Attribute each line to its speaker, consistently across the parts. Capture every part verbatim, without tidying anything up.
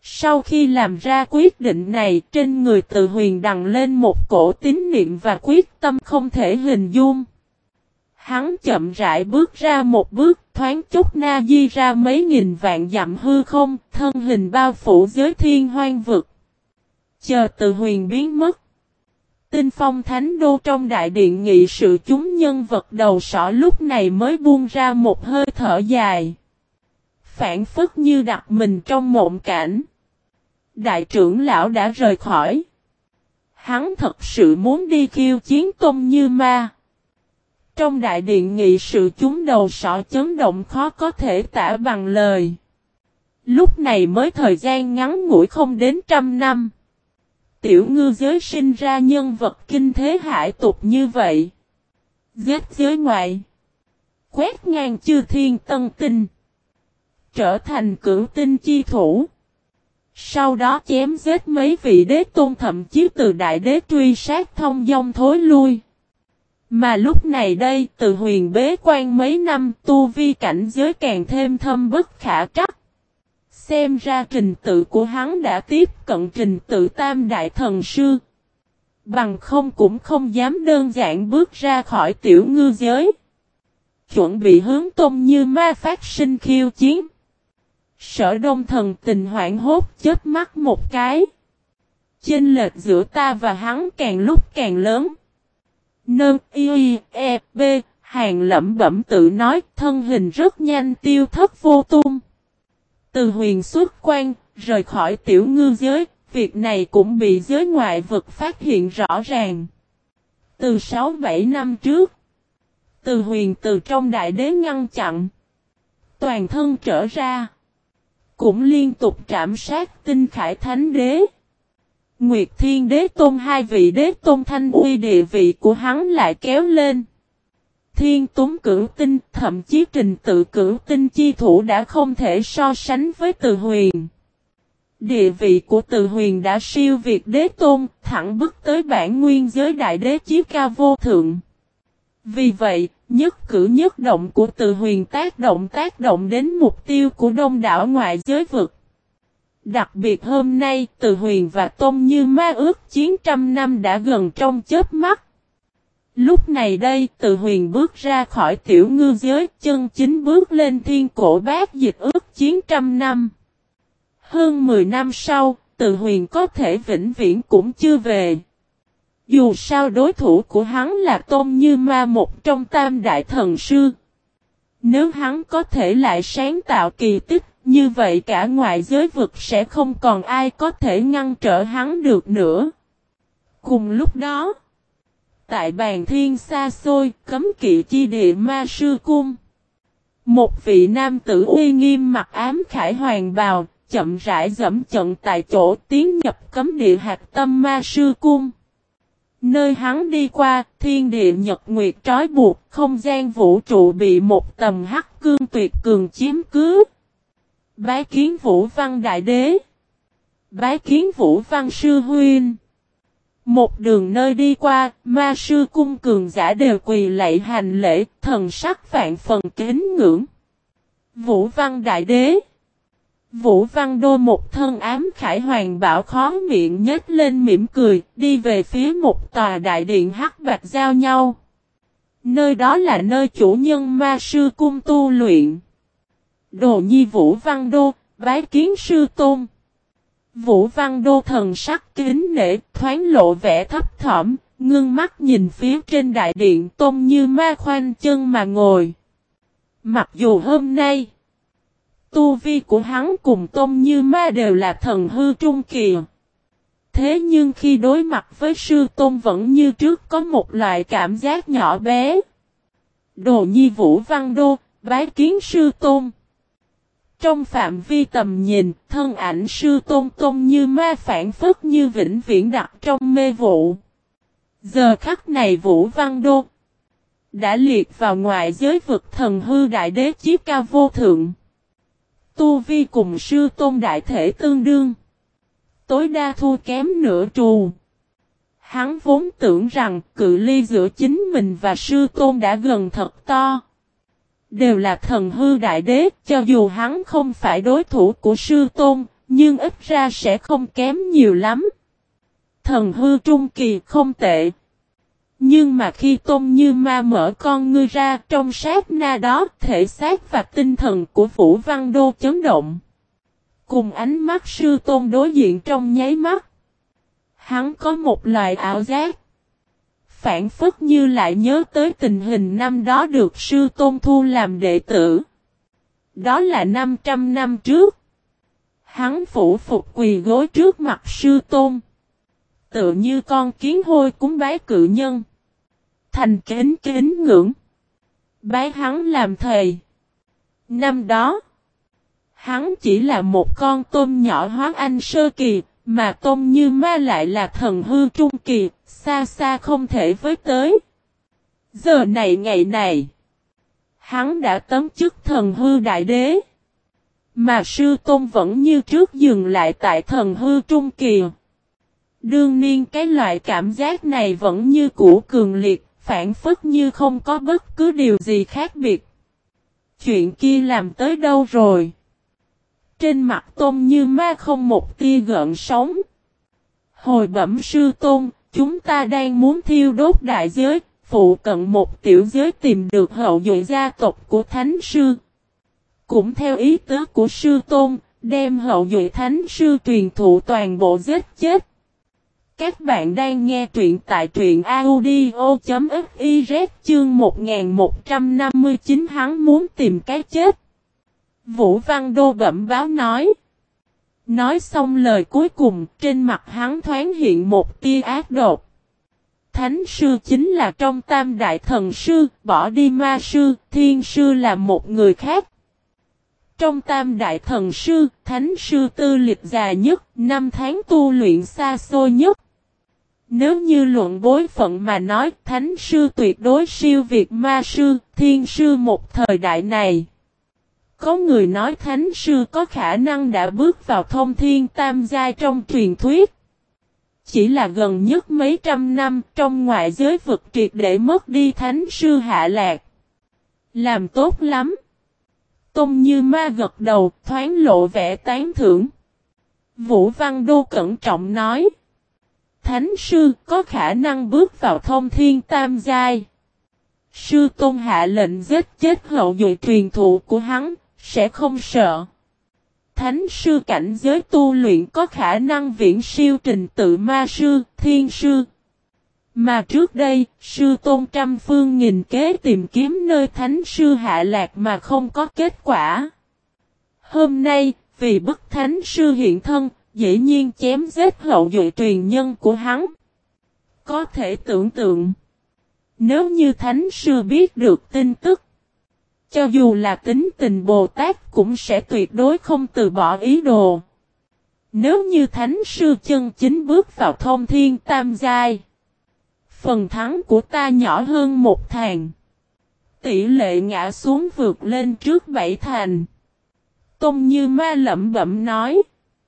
Speaker 1: Sau khi làm ra quyết định này, trên người Từ Huyền đằng lên một cổ tín niệm và quyết tâm không thể hình dung. Hắn chậm rãi bước ra một bước, thoáng chốc na di ra mấy nghìn vạn dặm hư không, thân hình bao phủ giới thiên hoang vực. Chờ Từ Huyền biến mất. Tinh Phong Thánh Đô trong đại điện nghị sự chúng nhân vật đầu sỏ lúc này mới buông ra một hơi thở dài. Phản phất như đặt mình trong mộng cảnh. Đại trưởng lão đã rời khỏi. Hắn thật sự muốn đi khiêu chiến Tôn Như Ma. Trong đại điện nghị sự chúng đầu sọ chấn động khó có thể tả bằng lời. Lúc này mới thời gian ngắn ngủi không đến trăm năm. Tiểu ngư giới sinh ra nhân vật kinh thế hải tục như vậy. Giết giới ngoại. Quét ngang chư thiên tân tinh. Trở thành cửu tinh chi thủ. Sau đó chém giết mấy vị đế tôn thậm chí từ đại đế truy sát thông dong thối lui. Mà lúc này đây Từ Huyền bế quan mấy năm tu vi cảnh giới càng thêm thâm bất khả trắc. Xem ra trình tự của hắn đã tiếp cận trình tự tam đại thần sư. Bằng không cũng không dám đơn giản bước ra khỏi tiểu ngư giới. Chuẩn bị hướng Tôn Như Ma phát sinh khiêu chiến. Sở Đông thần tình hoảng hốt chết mắt một cái. Chênh lệch giữa ta và hắn càng lúc càng lớn. Nâng y e b Hàng lẩm bẩm tự nói thân hình rất nhanh tiêu thất vô tung. Từ Huyền xuất quan, rời khỏi tiểu ngư giới, việc này cũng bị giới ngoại vực phát hiện rõ ràng. Từ sáu bảy năm trước, Từ Huyền từ trong đại đế ngăn chặn. Toàn thân trở ra. Cũng liên tục trảm sát Tinh Khải Thánh Đế. Nguyệt Thiên Đế Tôn hai vị đế tôn thanh uy địa vị của hắn lại kéo lên. Thiên Tuấn Cửu Tinh thậm chí trình tự Cửu Tinh chi thủ đã không thể so sánh với Từ Huyền. Địa vị của Từ Huyền đã siêu việt đế tôn thẳng bước tới bản nguyên giới đại đế chí cao vô thượng. Vì vậy, nhất cử nhất động của Từ Huyền tác động tác động đến mục tiêu của đông đảo ngoại giới vực. Đặc biệt hôm nay, Từ Huyền và Tôn Như Ma ước chiến trăm năm đã gần trong chớp mắt. Lúc này đây, Từ Huyền bước ra khỏi tiểu ngư giới, chân chính bước lên thiên cổ bát dịch ước chiến trăm năm. Hơn mười năm sau, Từ Huyền có thể vĩnh viễn cũng chưa về. Dù sao đối thủ của hắn là Tôn Như Ma một trong tam đại thần sư. Nếu hắn có thể lại sáng tạo kỳ tích, như vậy cả ngoại giới vực sẽ không còn ai có thể ngăn trở hắn được nữa. Cùng lúc đó, tại bàn thiên xa xôi, cấm kỵ chi địa Ma Sư Cung. Một vị nam tử uy nghiêm mặc ám khải hoàng bào, chậm rãi dẫm trận tại chỗ tiến nhập cấm địa hạt tâm Ma Sư Cung. Nơi hắn đi qua, thiên địa nhật nguyệt trói buộc, không gian vũ trụ bị một tầm hắc cương tuyệt cường chiếm cứ. Bái kiến Vũ Văn Đại Đế. Bái kiến Vũ Văn Sư Huynh. Một đường nơi đi qua, Ma Sư Cung cường giả đều quỳ lạy hành lễ, thần sắc vạn phần kính ngưỡng. Vũ Văn Đại Đế. Vũ Văn Đô một thân ám khải hoàng bảo khó miệng nhếch lên mỉm cười, đi về phía một tòa đại điện hắc bạch giao nhau. Nơi đó là nơi chủ nhân Ma Sư Cung tu luyện. Đồ nhi Vũ Văn Đô, bái kiến sư tôn. Vũ Văn Đô thần sắc kính nể, thoáng lộ vẻ thấp thỏm, ngưng mắt nhìn phía trên đại điện Tôn Như Ma khoanh chân mà ngồi. Mặc dù hôm nay, tu vi của hắn cùng Tôn Như Ma đều là thần hư trung kỳ. Thế nhưng khi đối mặt với sư tôn vẫn như trước có một loại cảm giác nhỏ bé. Đồ nhi Vũ Văn Đô, bái kiến sư tôn. Trong phạm vi tầm nhìn, thân ảnh sư tôn Tôn Như Ma phản phất như vĩnh viễn đặt trong mê vụ. Giờ khắc này Vũ Văn Đô đã liệt vào ngoại giới vực thần hư đại đế chí cao vô thượng. Tu vi cùng sư tôn đại thể tương đương. Tối đa thua kém nửa trù. Hắn vốn tưởng rằng cự ly giữa chính mình và sư tôn đã gần thật to. Đều là thần hư đại đế, cho dù hắn không phải đối thủ của sư tôn, nhưng ít ra sẽ không kém nhiều lắm. Thần hư trung kỳ không tệ. Nhưng mà khi Tôn Như Ma mở con ngươi ra, trong sát na đó, thể xác và tinh thần của Vũ Văn Đô chấn động. Cùng ánh mắt sư tôn đối diện trong nháy mắt. Hắn có một loại ảo giác. Phản phất như lại nhớ tới tình hình năm đó được sư tôn thu làm đệ tử. Đó là năm trăm năm trước. Hắn phủ phục quỳ gối trước mặt sư tôn. Tựa như con kiến hôi cúng bái cự nhân. Thành kính kính ngưỡng. Bái hắn làm thầy. Năm đó. Hắn chỉ là một con tôm nhỏ hóa anh sơ kỳ. Mà Tôn Như Ma lại là thần hư trung kỳ. Xa xa không thể với tới. Giờ này ngày này. Hắn đã tấm chức thần hư đại đế. Mà sư tôn vẫn như trước dừng lại tại thần hư trung kỳ. Đương nhiên cái loại cảm giác này vẫn như cũ cường liệt, phản phất như không có bất cứ điều gì khác biệt. Chuyện kia làm tới đâu rồi? Trên mặt Tôn Như Ma không một tia gợn sóng. Hồi bẩm sư tôn, chúng ta đang muốn thiêu đốt đại giới, phụ cận một tiểu giới tìm được hậu duệ gia tộc của thánh sư. Cũng theo ý tứ của sư tôn, đem hậu duệ thánh sư truyền thụ toàn bộ giết chết. Các bạn đang nghe truyện tại truyện audio.fiz chương một nghìn một trăm năm mươi chín hắn muốn tìm cái chết. Vũ Văn Đô bẩm báo nói. Nói xong lời cuối cùng, trên mặt hắn thoáng hiện một tia ác độc. Thánh sư chính là trong tam đại thần sư, bỏ đi ma sư, thiên sư là một người khác. Trong tam đại thần sư, thánh sư tư lịch già nhất, năm tháng tu luyện xa xôi nhất. Nếu như luận bối phận mà nói, thánh sư tuyệt đối siêu việt ma sư, thiên sư một thời đại này. Có người nói thánh sư có khả năng đã bước vào thông thiên tam giai trong truyền thuyết. Chỉ là gần nhất mấy trăm năm trong ngoại giới vực triệt để mất đi thánh sư hạ lạc. Làm tốt lắm. Tôn Như Ma gật đầu, thoáng lộ vẻ tán thưởng. Vũ Văn Đô cẩn trọng nói. Thánh sư có khả năng bước vào thông thiên tam giai. Sư tôn hạ lệnh giết chết hậu duệ truyền thụ của hắn, sẽ không sợ. Thánh sư cảnh giới tu luyện có khả năng viễn siêu trình tự ma sư, thiên sư. Mà trước đây, sư tôn trăm phương nghìn kế tìm kiếm nơi thánh sư hạ lạc mà không có kết quả. Hôm nay, vì bức thánh sư hiện thân, dĩ nhiên chém giết hậu duệ truyền nhân của hắn. Có thể tưởng tượng, nếu như thánh sư biết được tin tức, cho dù là tính tình Bồ Tát cũng sẽ tuyệt đối không từ bỏ ý đồ. Nếu như thánh sư chân chính bước vào thông thiên tam giai, phần thắng của ta nhỏ hơn một thành. Tỷ lệ ngã xuống vượt lên trước bảy thành. Tôn Như Ma lẩm bẩm nói.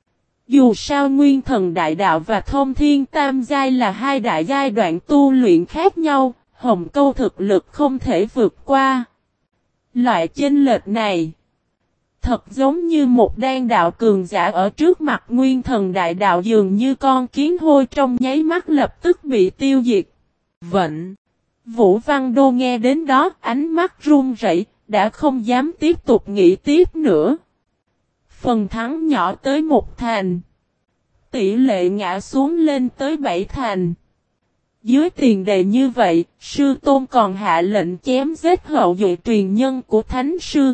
Speaker 1: Dù sao nguyên thần đại đạo và thông thiên tam giai là hai đại giai đoạn tu luyện khác nhau, Hồng Câu thực lực không thể vượt qua. Loại chênh lệch này, thật giống như một đan đạo cường giả ở trước mặt nguyên thần đại đạo dường như con kiến hôi trong nháy mắt lập tức bị tiêu diệt. Vận, Vũ Văn Đô nghe đến đó, ánh mắt run rẩy, đã không dám tiếp tục nghĩ tiếp nữa. Phần thắng nhỏ tới một thành. Tỷ lệ ngã xuống lên tới bảy thành. Dưới tiền đề như vậy, sư tôn còn hạ lệnh chém giết hậu duệ truyền nhân của thánh sư.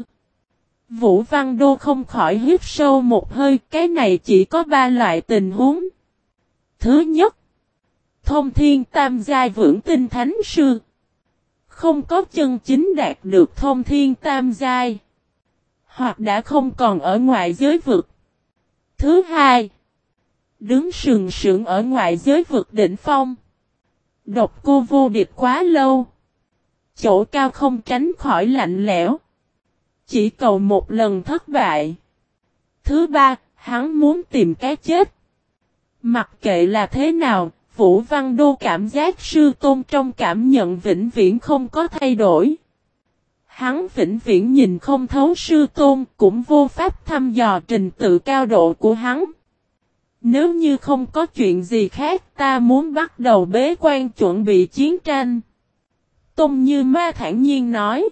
Speaker 1: Vũ Văn Đô không khỏi hít sâu một hơi, cái này chỉ có ba loại tình huống. Thứ nhất, thông thiên tam giai vững tin thánh sư. Không có chân chính đạt được thông thiên tam giai. Hoặc đã không còn ở ngoại giới vực. Thứ hai, đứng sừng sững ở ngoại giới vực đỉnh phong. Độc cô vô địch quá lâu. Chỗ cao không tránh khỏi lạnh lẽo. Chỉ cầu một lần thất bại. Thứ ba, hắn muốn tìm cái chết. Mặc kệ là thế nào, Vũ Văn Đô cảm giác sư tôn trong cảm nhận vĩnh viễn không có thay đổi. Hắn vĩnh viễn nhìn không thấu sư tôn, cũng vô pháp thăm dò trình tự cao độ của hắn. Nếu như không có chuyện gì khác, ta muốn bắt đầu bế quan chuẩn bị chiến tranh. Tôn Như Ma thản nhiên nói.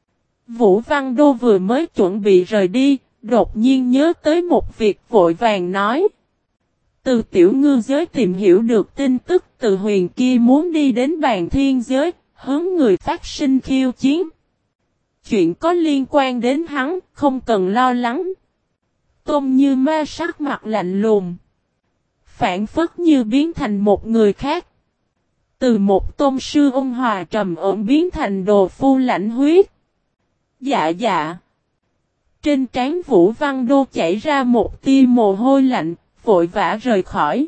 Speaker 1: Vũ Văn Đô vừa mới chuẩn bị rời đi, đột nhiên nhớ tới một việc vội vàng nói. Từ tiểu ngư giới tìm hiểu được tin tức từ huyền kia muốn đi đến bàn thiên giới, hướng người phát sinh khiêu chiến. Chuyện có liên quan đến hắn, không cần lo lắng. Tôn Như Ma sắc mặt lạnh lùng. Phản phất như biến thành một người khác. Từ một tôn sư ôn hòa trầm ổn biến thành đồ phu lạnh huyết. Dạ dạ. Trên trán Vũ Văn Đô chảy ra một tia mồ hôi lạnh, vội vã rời khỏi.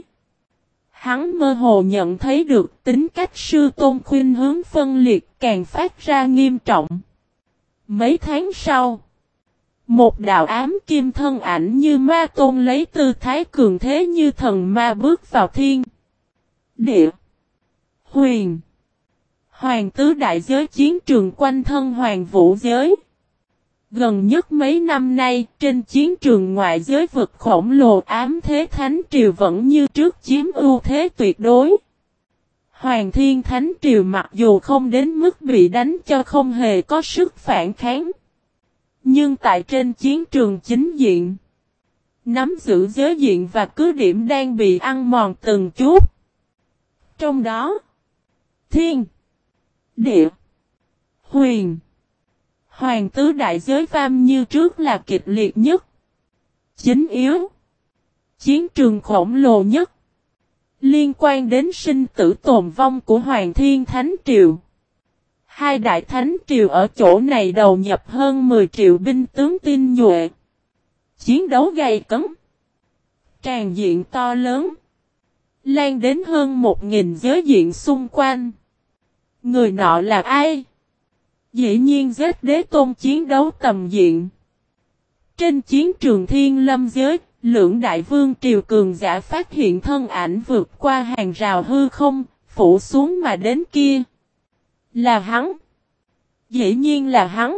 Speaker 1: Hắn mơ hồ nhận thấy được tính cách sư tôn khuyên hướng phân liệt càng phát ra nghiêm trọng. Mấy tháng sau, một đạo ám kim thân ảnh như ma tôn lấy tư thái cường thế như thần ma bước vào thiên địa, huyền, hoàng tứ đại giới chiến trường quanh thân hoàng vũ giới. Gần nhất mấy năm nay, trên chiến trường ngoại giới vực khổng lồ ám thế thánh triều vẫn như trước chiếm ưu thế tuyệt đối. Hoàng thiên thánh triều mặc dù không đến mức bị đánh cho không hề có sức phản kháng. Nhưng tại trên chiến trường chính diện, nắm giữ giới diện và cứ điểm đang bị ăn mòn từng chút. Trong đó, thiên, địa, huyền, hoàng tứ đại giới vam như trước là kịch liệt nhất, chính yếu, chiến trường khổng lồ nhất, liên quan đến sinh tử tồn vong của Hoàng Thiên Thánh Triều. Hai đại thánh triều ở chỗ này đầu nhập hơn mười triệu binh tướng tinh nhuệ. Chiến đấu gay cấn, tràn diện to lớn, lan đến hơn một nghìn giới diện xung quanh. Người nọ là ai? Dĩ nhiên giết đế tôn chiến đấu tầm diện. Trên chiến trường thiên lâm giới, lưỡng đại vương triều cường giả phát hiện thân ảnh vượt qua hàng rào hư không, phủ xuống mà đến kia. Là hắn. Dĩ nhiên là hắn.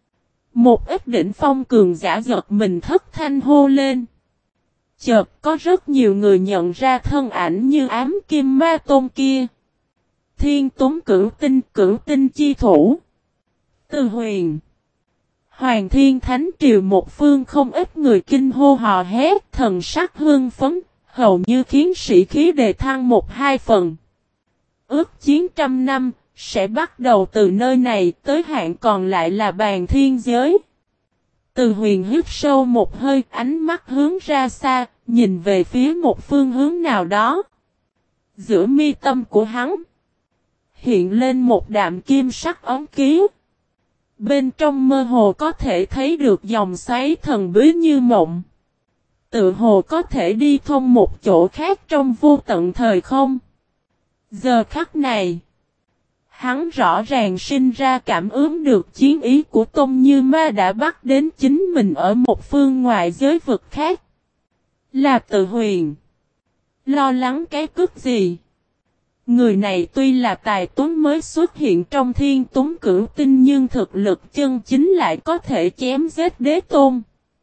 Speaker 1: Một ít đỉnh phong cường giả giật mình thất thanh hô lên. Chợt có rất nhiều người nhận ra thân ảnh như ám kim ma tôn kia. Thiên Tuấn Cửu Tinh, Cửu Tinh chi thủ. Từ huyền. Hoàng Thiên Thánh Triều một phương không ít người kinh hô hò hét, thần sắc hưng phấn, hầu như khiến sĩ khí đề thăng một hai phần. Ước chiến trăm năm, sẽ bắt đầu từ nơi này tới hạn còn lại là bàn thiên giới. Từ huyền hít sâu một hơi, ánh mắt hướng ra xa, nhìn về phía một phương hướng nào đó. Giữa mi tâm của hắn, hiện lên một đạm kim sắc ống ký. Bên trong mơ hồ có thể thấy được dòng xoáy thần bí như mộng. Tự hồ có thể đi thông một chỗ khác trong vô tận thời không. Giờ khắc này, hắn rõ ràng sinh ra cảm ứng được chiến ý của Tôn Như Ma đã bắt đến chính mình ở một phương ngoại giới vực khác. Là Từ huyền. Lo lắng cái cức gì? Người này tuy là tài tuấn mới xuất hiện trong Thiên Tuấn Cửu Tinh nhưng thực lực chân chính lại có thể chém giết đế tôn.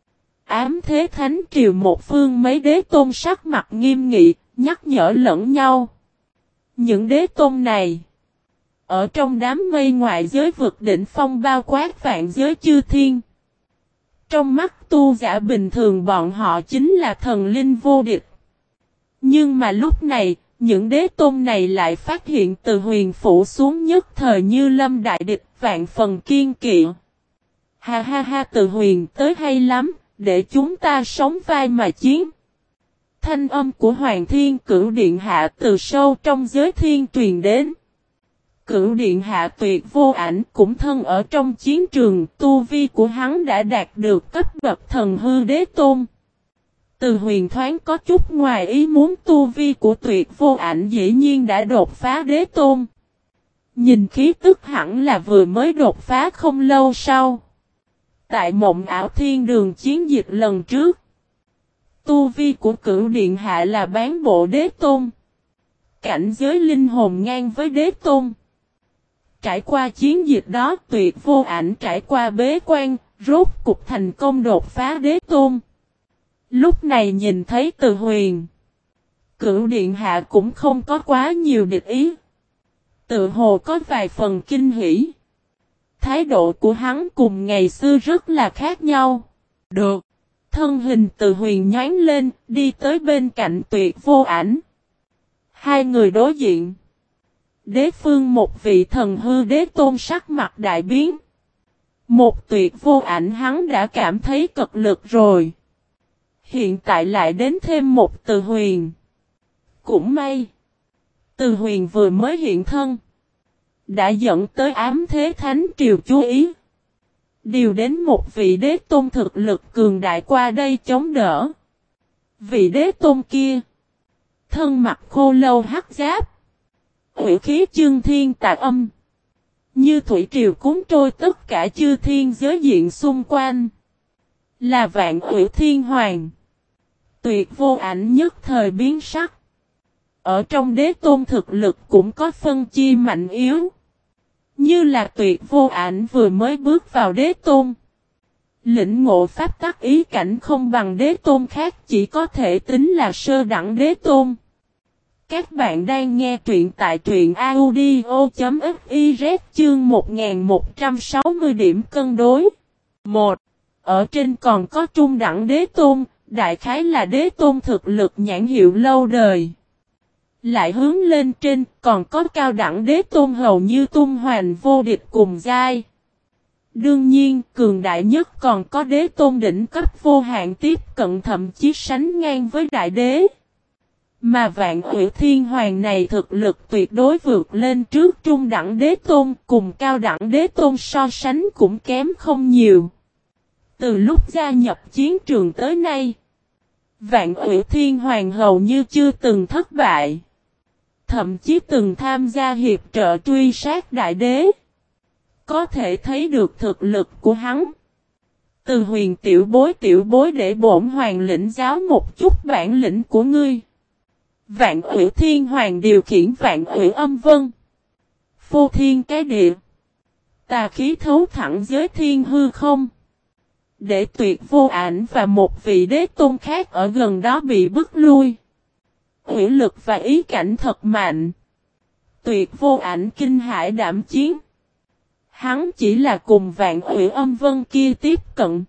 Speaker 1: Ám thế thánh triều một phương mấy đế tôn sắc mặt nghiêm nghị, nhắc nhở lẫn nhau. Những đế tôn này, ở trong đám mây ngoại giới vực đỉnh phong bao quát vạn giới chư thiên. Trong mắt tu giả bình thường bọn họ chính là thần linh vô địch. Nhưng mà lúc này, những đế tôn này lại phát hiện Từ huyền phủ xuống nhất thời như lâm đại địch vạn phần kiên kỵ. Ha ha ha, Từ huyền tới hay lắm, để chúng ta sống vai mà chiến. Thanh âm của Hoàng Thiên Cửu Điện Hạ từ sâu trong giới thiên truyền đến. Cửu Điện Hạ tuyệt vô ảnh cũng thân ở trong chiến trường, tu vi của hắn đã đạt được cấp bậc thần hư đế tôn. Từ huyền thoáng có chút ngoài ý muốn, tu vi của tuyệt vô ảnh dĩ nhiên đã đột phá đế tôn. Nhìn khí tức hẳn là vừa mới đột phá không lâu sau. Tại mộng ảo thiên đường chiến dịch lần trước, tu vi của Cửu Điện Hạ là bán bộ đế tôn. Cảnh giới linh hồn ngang với đế tôn. Trải qua chiến dịch đó, Tuyệt Vô Ảnh trải qua bế quan, rốt cục thành công đột phá đế tôn. Lúc này nhìn thấy Từ Huyền, Cửu Điện Hạ cũng không có quá nhiều địch ý. Tự hồ có vài phần kinh hỉ. Thái độ của hắn cùng ngày xưa rất là khác nhau. Được. Thân hình Từ Huyền nhoáng lên, đi tới bên cạnh Tuyệt Vô Ảnh. Hai người đối diện. Đế phương một vị thần hư đế tôn sắc mặt đại biến. Một Tuyệt Vô Ảnh hắn đã cảm thấy cực lực rồi. Hiện tại lại đến thêm một Từ Huyền. Cũng may. Từ Huyền vừa mới hiện thân. Đã dẫn tới ám thế thánh triều chú ý. Điều đến một vị đế tôn thực lực cường đại qua đây chống đỡ. Vị đế tôn kia. Thân mặt khô lâu hắc giáp. Hủy khí chương thiên tạc âm. Như thủy triều cuốn trôi tất cả chư thiên giới diện xung quanh. Là Vạn Hủy Thiên Hoàng. Tuyệt Vô Ảnh nhất thời biến sắc. Ở trong đế tôn thực lực cũng có phân chia mạnh yếu. Như là Tuyệt Vô Ảnh vừa mới bước vào đế tôn. Lĩnh ngộ pháp tắc ý cảnh không bằng đế tôn khác, chỉ có thể tính là sơ đẳng đế tôn. Các bạn đang nghe truyện tại truyện audio.fiz chương một nghìn một trăm sáu mươi điểm cân đối. một. Ở trên còn có trung đẳng đế tôn, đại khái là đế tôn thực lực nhãn hiệu lâu đời. Lại hướng lên trên, còn có cao đẳng đế tôn hầu như tung hoành vô địch cùng giai. Đương nhiên, cường đại nhất còn có đế tôn đỉnh cấp vô hạn tiếp cận thậm chí sánh ngang với đại đế. Mà Vạn Hủy Thiên Hoàng này thực lực tuyệt đối vượt lên trước trung đẳng đế tôn, cùng cao đẳng đế tôn so sánh cũng kém không nhiều. Từ lúc gia nhập chiến trường tới nay, Vạn Hủy Thiên Hoàng hầu như chưa từng thất bại. Thậm chí từng tham gia hiệp trợ truy sát đại đế. Có thể thấy được thực lực của hắn. Từ Huyền tiểu bối tiểu bối để bổn hoàng lĩnh giáo một chút bản lĩnh của ngươi. Vạn Hủy Thiên Hoàng điều khiển Vạn Hủy Âm Vân. Phô thiên cái địa. Tà khí thấu thẳng giới thiên hư không. Để Tuyệt Vô Ảnh và một vị đế tôn khác ở gần đó bị bức lui. Hủy lực và ý cảnh thật mạnh. Tuyệt Vô Ảnh kinh hãi đảm chiến. Hắn chỉ là cùng Vạn Hủy Âm Vân kia tiếp cận.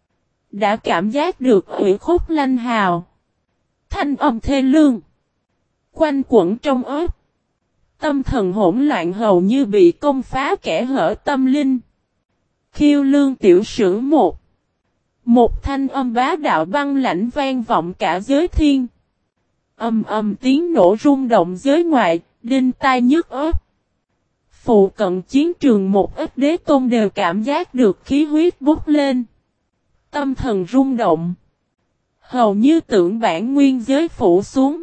Speaker 1: Đã cảm giác được hủy khúc lanh hào. Thanh âm thê lương. Quanh quẩn trong ớt. Tâm thần hỗn loạn hầu như bị công phá kẻ hở tâm linh. Khiêu lương tiểu sử một. Một thanh âm bá đạo băng lãnh vang vọng cả giới thiên. Âm âm tiếng nổ rung động giới ngoại, đinh tai nhức óc. Phụ cận chiến trường một ít đế tôn đều cảm giác được khí huyết bốc lên. Tâm thần rung động. Hầu như tưởng bản nguyên giới phủ xuống.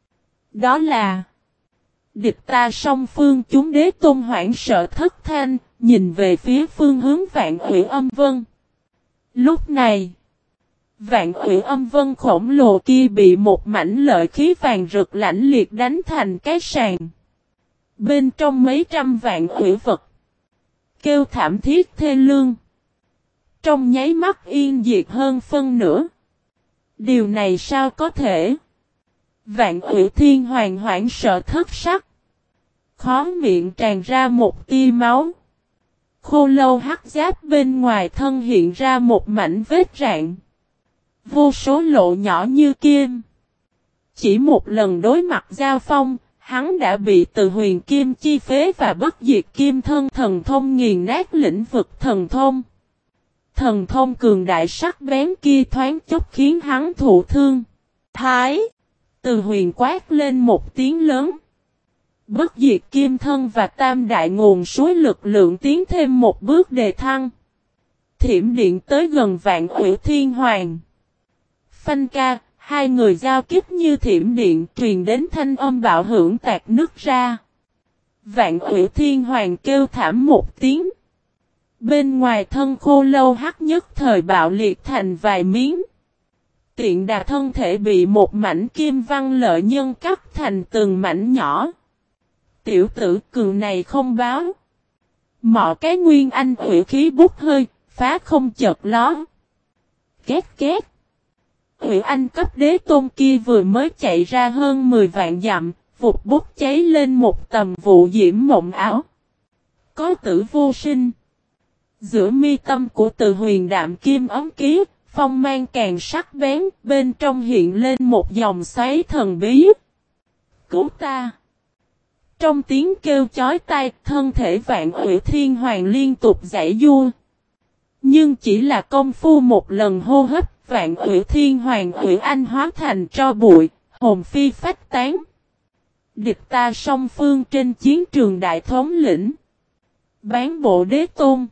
Speaker 1: Đó là địch ta song phương chúng đế tôn hoảng sợ thất thanh, nhìn về phía phương hướng Vạn Hủy Âm Vân. Lúc này, Vạn Hủy Âm Vân khổng lồ kia bị một mảnh lợi khí vàng rực lãnh liệt đánh thành cái sàn. Bên trong mấy trăm vạn hủy vật. Kêu thảm thiết thê lương. Trong nháy mắt yên diệt hơn phân nửa. Điều này sao có thể? Vạn Hủy Thiên Hoàng hoảng sợ thất sắc. Khó miệng tràn ra một tia máu. Khô lâu hắc giáp bên ngoài thân hiện ra một mảnh vết rạn. Vô số lộ nhỏ như kim. Chỉ một lần đối mặt giao phong, hắn đã bị Từ Huyền Kim chi phế và bất diệt kim thân thần thông nghiền nát lĩnh vực thần thông. Thần thông cường đại sắc bén kia thoáng chốc khiến hắn thụ thương. Thái! Từ Huyền quát lên một tiếng lớn. Bất diệt kim thân và tam đại nguồn suối lực lượng tiến thêm một bước đề thăng. Thiểm điện tới gần Vạn Hủy Thiên Hoàng. Phanh ca, hai người giao kích như thiểm điện truyền đến thanh âm bạo hưởng tạc nứt ra. Vạn Hủy Thiên Hoàng kêu thảm một tiếng. Bên ngoài thân khô lâu hắc nhất thời bạo liệt thành vài miếng. Tiện đà thân thể bị một mảnh kim văn lợi nhân cắt thành từng mảnh nhỏ. Tiểu tử cường này không báo. Mọi cái nguyên anh hủy khí bút hơi, phá không chợt ló. Két két. Hủy anh cấp đế tôn kia vừa mới chạy ra hơn mười vạn dặm, vụt bút cháy lên một tầm vụ diễm mộng ảo. Có tử vô sinh. Giữa mi tâm của Từ Huyền đạm kim ấm ký, phong mang càng sắc bén, bên trong hiện lên một dòng xoáy thần bí. Cứu ta! Trong tiếng kêu chói tai, thân thể Vạn Hủy Thiên Hoàng liên tục giãy giụa. Nhưng chỉ là công phu một lần hô hấp, Vạn Hủy Thiên Hoàng Hủy Anh hóa thành tro bụi, hồn phi phách tán. Địch ta song phương trên chiến trường đại thống lĩnh. Bán bộ đế tôn.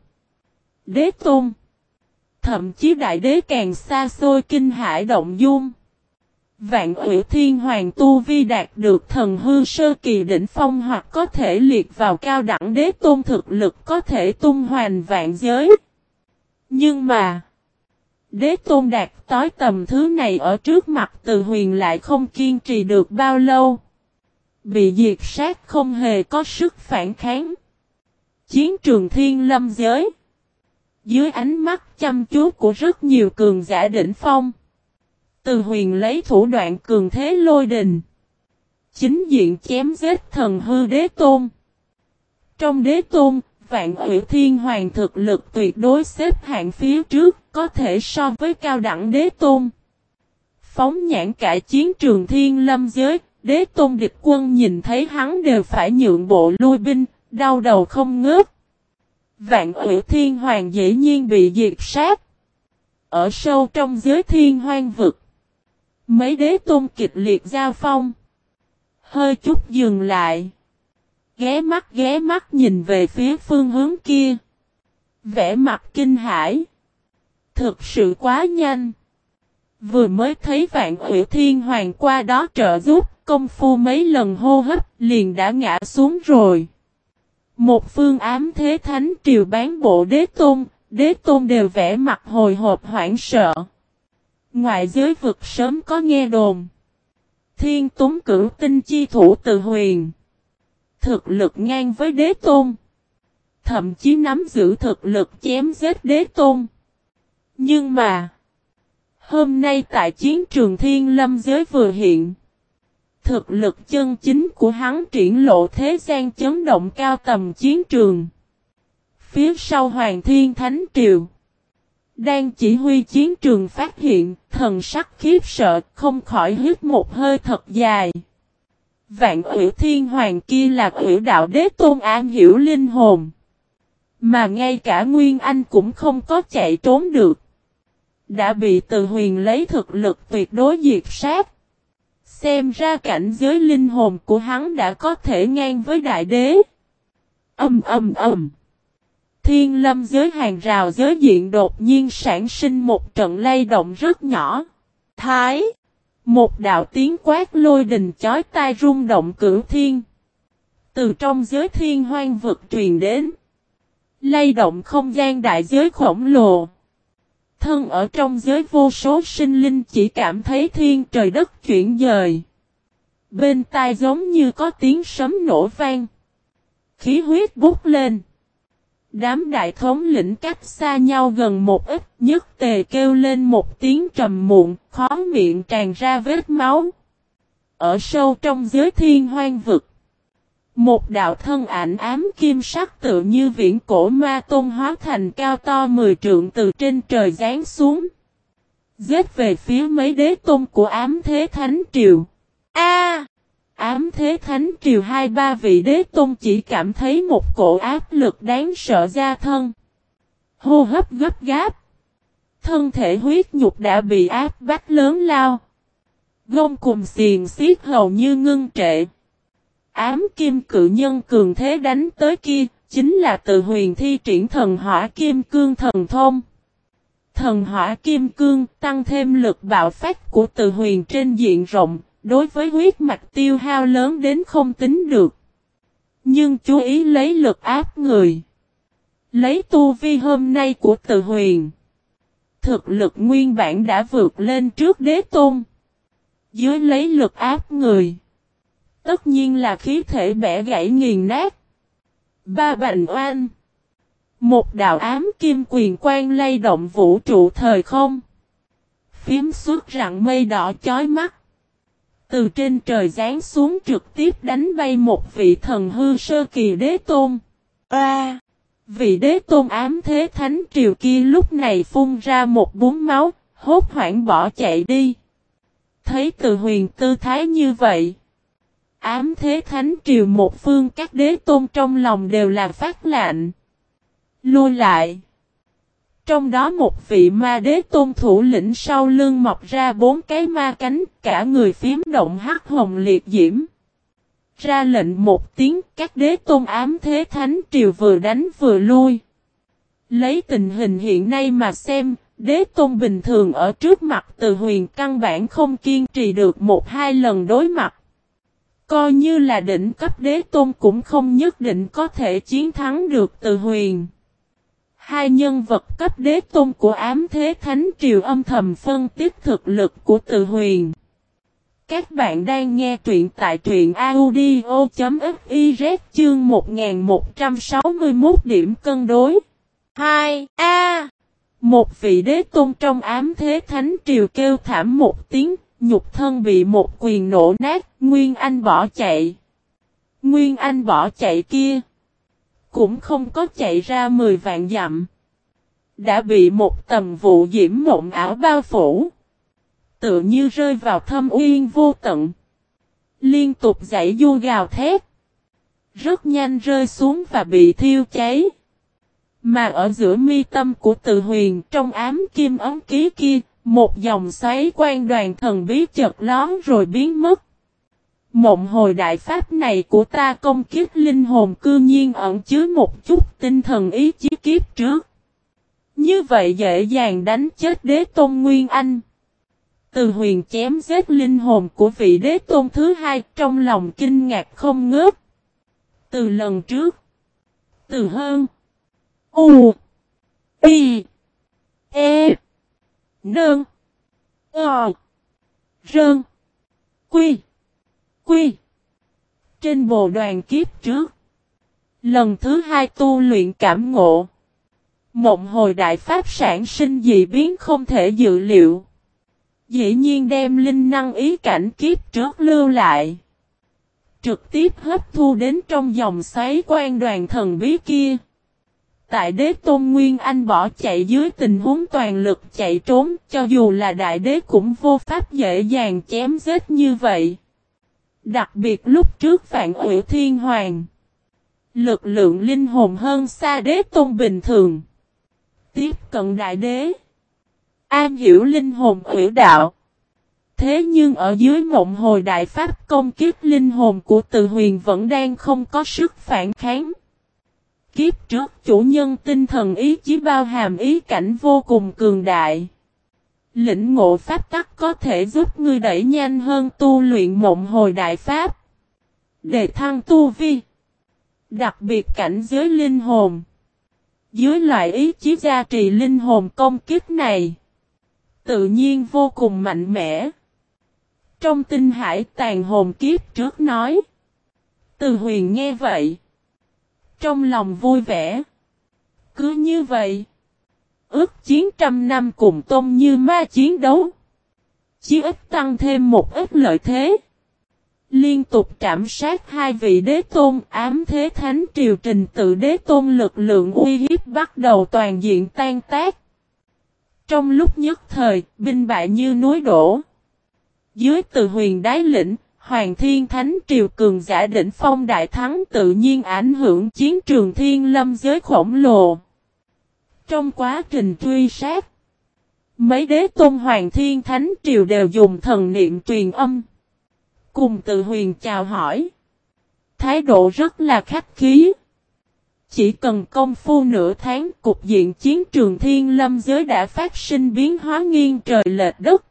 Speaker 1: Đế tôn. Thậm chí đại đế càng xa xôi kinh hải động dung. Vạn Hủy Thiên Hoàng tu vi đạt được thần hư sơ kỳ đỉnh phong hoặc có thể liệt vào cao đẳng đế tôn thực lực có thể tung hoành vạn giới. Nhưng mà, đế tôn đạt tối tầm thứ này ở trước mặt Từ Huyền lại không kiên trì được bao lâu. Bị diệt sát không hề có sức phản kháng. Chiến trường thiên lâm giới. Dưới ánh mắt chăm chú của rất nhiều cường giả đỉnh phong. Từ Huyền lấy thủ đoạn cường thế lôi đình. Chính diện chém giết thần hư đế tôn. Trong đế tôn, Vạn Hủy Thiên Hoàng thực lực tuyệt đối xếp hạng phía trước, có thể so với cao đẳng đế tôn. Phóng nhãn cả chiến trường thiên lâm giới, đế tôn địch quân nhìn thấy hắn đều phải nhượng bộ lui binh, đau đầu không ngớt. Vạn Hủy Thiên Hoàng dễ nhiên bị diệt sát. Ở sâu trong giới thiên hoang vực, mấy đế tôn kịch liệt giao phong. Hơi chút dừng lại. Ghé mắt ghé mắt nhìn về phía phương hướng kia. Vẻ mặt kinh hãi. Thực sự quá nhanh. Vừa mới thấy Vạn Hủy Thiên Hoàng qua đó trợ giúp, công phu mấy lần hô hấp liền đã ngã xuống rồi. Một phương ám thế thánh triều bán bộ đế tôn, đế tôn đều vẻ mặt hồi hộp hoảng sợ. Ngoại giới vực sớm có nghe đồn. Thiên Túng Cửu Tinh chi thủ Từ Huyền. Thực lực ngang với đế tôn. Thậm chí nắm giữ thực lực chém giết đế tôn. Nhưng mà, hôm nay tại chiến trường thiên lâm giới vừa hiện. Thực lực chân chính của hắn triển lộ thế gian chấn động cao tầm chiến trường. Phía sau Hoàng Thiên Thánh Triều. Đang chỉ huy chiến trường phát hiện, thần sắc khiếp sợ, không khỏi hít một hơi thật dài. Vạn Hủy Thiên Hoàng kia là Hủy đạo đế tôn an hiểu linh hồn. Mà ngay cả Nguyên Anh cũng không có chạy trốn được. Đã bị Từ Huyền lấy thực lực tuyệt đối diệt sát. Xem ra cảnh giới linh hồn của hắn đã có thể ngang với đại đế. Âm âm âm. Thiên lâm giới hàng rào giới diện đột nhiên sản sinh một trận lay động rất nhỏ. Thái. Một đạo tiếng quát lôi đình chói tai rung động cửu thiên. Từ trong giới thiên hoang vực truyền đến. Lay động không gian đại giới khổng lồ. Thân ở trong giới vô số sinh linh chỉ cảm thấy thiên trời đất chuyển dời. Bên tai giống như có tiếng sấm nổ vang. Khí huyết bút lên. Đám đại thống lĩnh cách xa nhau gần một ít, nhất tề kêu lên một tiếng trầm muộn, khó miệng tràn ra vết máu. Ở sâu trong giới thiên hoang vực, một đạo thân ảnh ám kim sắc tự như viễn cổ ma tôn hóa thành cao to mười trượng từ trên trời giáng xuống. Giết về phía mấy đế tôn của ám thế thánh triều. A! Ám thế thánh triều hai ba vị đế tôn chỉ cảm thấy một cổ áp lực đáng sợ ra thân. Hô hấp gấp gáp. Thân thể huyết nhục đã bị áp bách lớn lao. Gông cùng xiềng xiết hầu như ngưng trệ. Ám kim cự nhân cường thế đánh tới kia, chính là Từ Huyền thi triển thần hỏa kim cương thần thông. Thần hỏa kim cương tăng thêm lực bạo phát của Từ Huyền trên diện rộng, đối với huyết mạch tiêu hao lớn đến không tính được. Nhưng chú ý lấy lực áp người. Lấy tu vi hôm nay của Từ Huyền. Thực lực nguyên bản đã vượt lên trước đế tôn. Dưới lấy lực áp người. Tất nhiên là khí thể bẻ gãy nghiền nát. Ba bành oan. Một đạo ám kim quyền quang lay động vũ trụ thời không. Phím xuất rặng mây đỏ chói mắt. Từ trên trời giáng xuống trực tiếp đánh bay một vị thần hư sơ kỳ đế tôn. A! À, vị đế tôn ám thế thánh triều kia lúc này phun ra một búng máu, hốt hoảng bỏ chạy đi. Thấy Từ Huyền tư thái như vậy. Ám thế thánh triều một phương các đế tôn trong lòng đều là phát lạnh. Lui lại. Trong đó một vị ma đế tôn thủ lĩnh sau lưng mọc ra bốn cái ma cánh, cả người phiếm động hắc hồng liệt diễm. Ra lệnh một tiếng, các đế tôn ám thế thánh triều vừa đánh vừa lui. Lấy tình hình hiện nay mà xem, đế tôn bình thường ở trước mặt Từ Huyền căn bản không kiên trì được một hai lần đối mặt. Coi như là đỉnh cấp đế tôn cũng không nhất định có thể chiến thắng được Từ Huyền. Hai nhân vật cấp đế tôn của ám thế thánh triều âm thầm phân tích thực lực của Từ Huyền. Các bạn đang nghe truyện tại truyện audio.fiz chương một nghìn một trăm sáu mươi mốt điểm cân đối. hai. A. Một vị đế tôn trong ám thế thánh triều kêu thảm một tiếng, nhục thân bị một quyền nổ nát, Nguyên Anh bỏ chạy. Nguyên Anh bỏ chạy kia cũng không có chạy ra mười vạn dặm. Đã bị một tầm vụ diễm mộng ảo bao phủ. Tự như rơi vào thâm uyên vô tận. Liên tục giãy giụa gào thét. Rất nhanh rơi xuống và bị thiêu cháy. Mà ở giữa mi tâm của Từ Huyền trong ám kim ấn ký kia, một dòng xoáy quan đoàn thần bí chợt lón rồi biến mất. Mộng hồi đại pháp này của ta công kiếp linh hồn cư nhiên ẩn chứa một chút tinh thần ý chí kiếp trước. Như vậy dễ dàng đánh chết đế tôn Nguyên Anh. Từ Huyền chém giết linh hồn của vị đế tôn thứ hai trong lòng kinh ngạc không ngớt. Từ lần trước. Từ hơn. U. Y. E. Nương. Ờ. Rơn. Quy. Quy. Trên bồ đoàn kiếp trước. Lần thứ hai tu luyện cảm ngộ. Mộng hồi đại pháp sản sinh dị biến không thể dự liệu. Dĩ nhiên đem linh năng ý cảnh kiếp trước lưu lại. Trực tiếp hấp thu đến trong dòng xoáy quan đoàn thần bí kia. Tại đế tôn Nguyên Anh bỏ chạy dưới tình huống toàn lực chạy trốn, cho dù là đại đế cũng vô pháp dễ dàng chém giết như vậy. Đặc biệt lúc trước Vạn Uyển Thiên Hoàng. Lực lượng linh hồn hơn xa đế tôn bình thường. Tiếp cận đại đế. Am hiểu linh hồn uyển đạo. Thế nhưng ở dưới mộng hồi đại pháp công kiếp linh hồn của Từ Huyền vẫn đang không có sức phản kháng. Kiếp trước chủ nhân tinh thần ý chí bao hàm ý cảnh vô cùng cường đại. Lĩnh ngộ pháp tắc có thể giúp ngươi đẩy nhanh hơn tu luyện mộng hồi đại pháp. Đề thăng tu vi. Đặc biệt cảnh giới linh hồn. Dưới loại ý chí gia trì linh hồn công kiếp này. Tự nhiên vô cùng mạnh mẽ. Trong tinh hải tàn hồn kiếp trước nói. Từ Huyền nghe vậy. Trong lòng vui vẻ. Cứ như vậy. Ước chiến trăm năm cùng Tôn Như Ma chiến đấu. Chí ít tăng thêm một ít lợi thế. Liên tục trảm sát hai vị đế tôn ám thế thánh triều trình tự đế tôn lực lượng uy hiếp bắt đầu toàn diện tan tác. Trong lúc nhất thời, binh bại như núi đổ. Dưới Từ Huyền đái lĩnh, Hoàng Thiên Thánh triều cường giả đỉnh phong đại thắng tự nhiên ảnh hưởng chiến trường thiên lâm giới khổng lồ. Trong quá trình truy sát, mấy đế tôn Hoàng Thiên Thánh triều đều dùng thần niệm truyền âm. Cùng Từ Huyền chào hỏi. Thái độ rất là khách khí. Chỉ cần công phu nửa tháng cục diện chiến trường thiên lâm giới đã phát sinh biến hóa nghiêng trời lệch đất.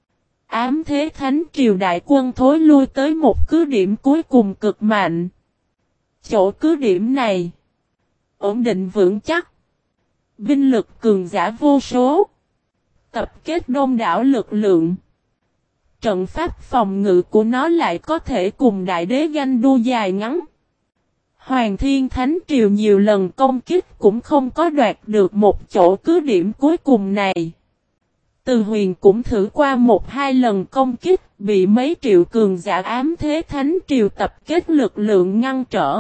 Speaker 1: Ám thế thánh triều đại quân thối lui tới một cứ điểm cuối cùng cực mạnh. Chỗ cứ điểm này ổn định vững chắc. Binh lực cường giả vô số. Tập kết đông đảo lực lượng. Trận pháp phòng ngự của nó lại có thể cùng đại đế ganh đua dài ngắn. Hoàng Thiên Thánh Triều nhiều lần công kích cũng không có đoạt được một chỗ cứ điểm cuối cùng này. Từ Huyền cũng thử qua một hai lần công kích, bị mấy triệu cường giả ám thế Thánh Triều tập kết lực lượng ngăn trở.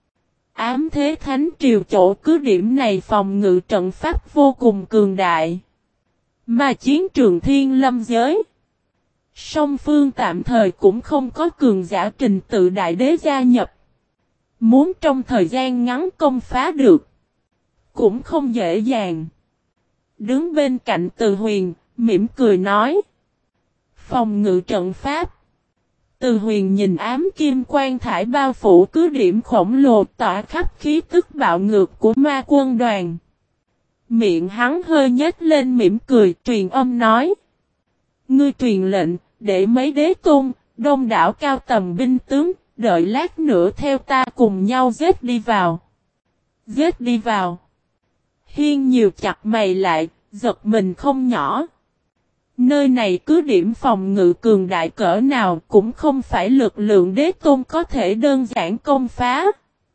Speaker 1: Ám thế Thánh Triều chỗ cứ điểm này phòng ngự trận pháp vô cùng cường đại. Mà chiến trường Thiên Lâm giới, song phương tạm thời cũng không có cường giả trình tự đại đế gia nhập. Muốn trong thời gian ngắn công phá được, cũng không dễ dàng. Đứng bên cạnh Từ Huyền, mỉm cười nói. Phòng ngự trận pháp. Từ Huyền nhìn ám kim quang thải bao phủ cứ điểm khổng lồ tỏa khắp khí tức bạo ngược của ma quân đoàn. Miệng hắn hơi nhếch lên mỉm cười, truyền âm nói. Ngươi truyền lệnh, để mấy đế tôn, đông đảo cao tầm binh tướng, đợi lát nữa theo ta cùng nhau giết đi vào. Giết đi vào. Hiên nhiều chặt mày lại, giật mình không nhỏ. Nơi này cứ điểm phòng ngự cường đại cỡ nào cũng không phải lực lượng đế tôn có thể đơn giản công phá.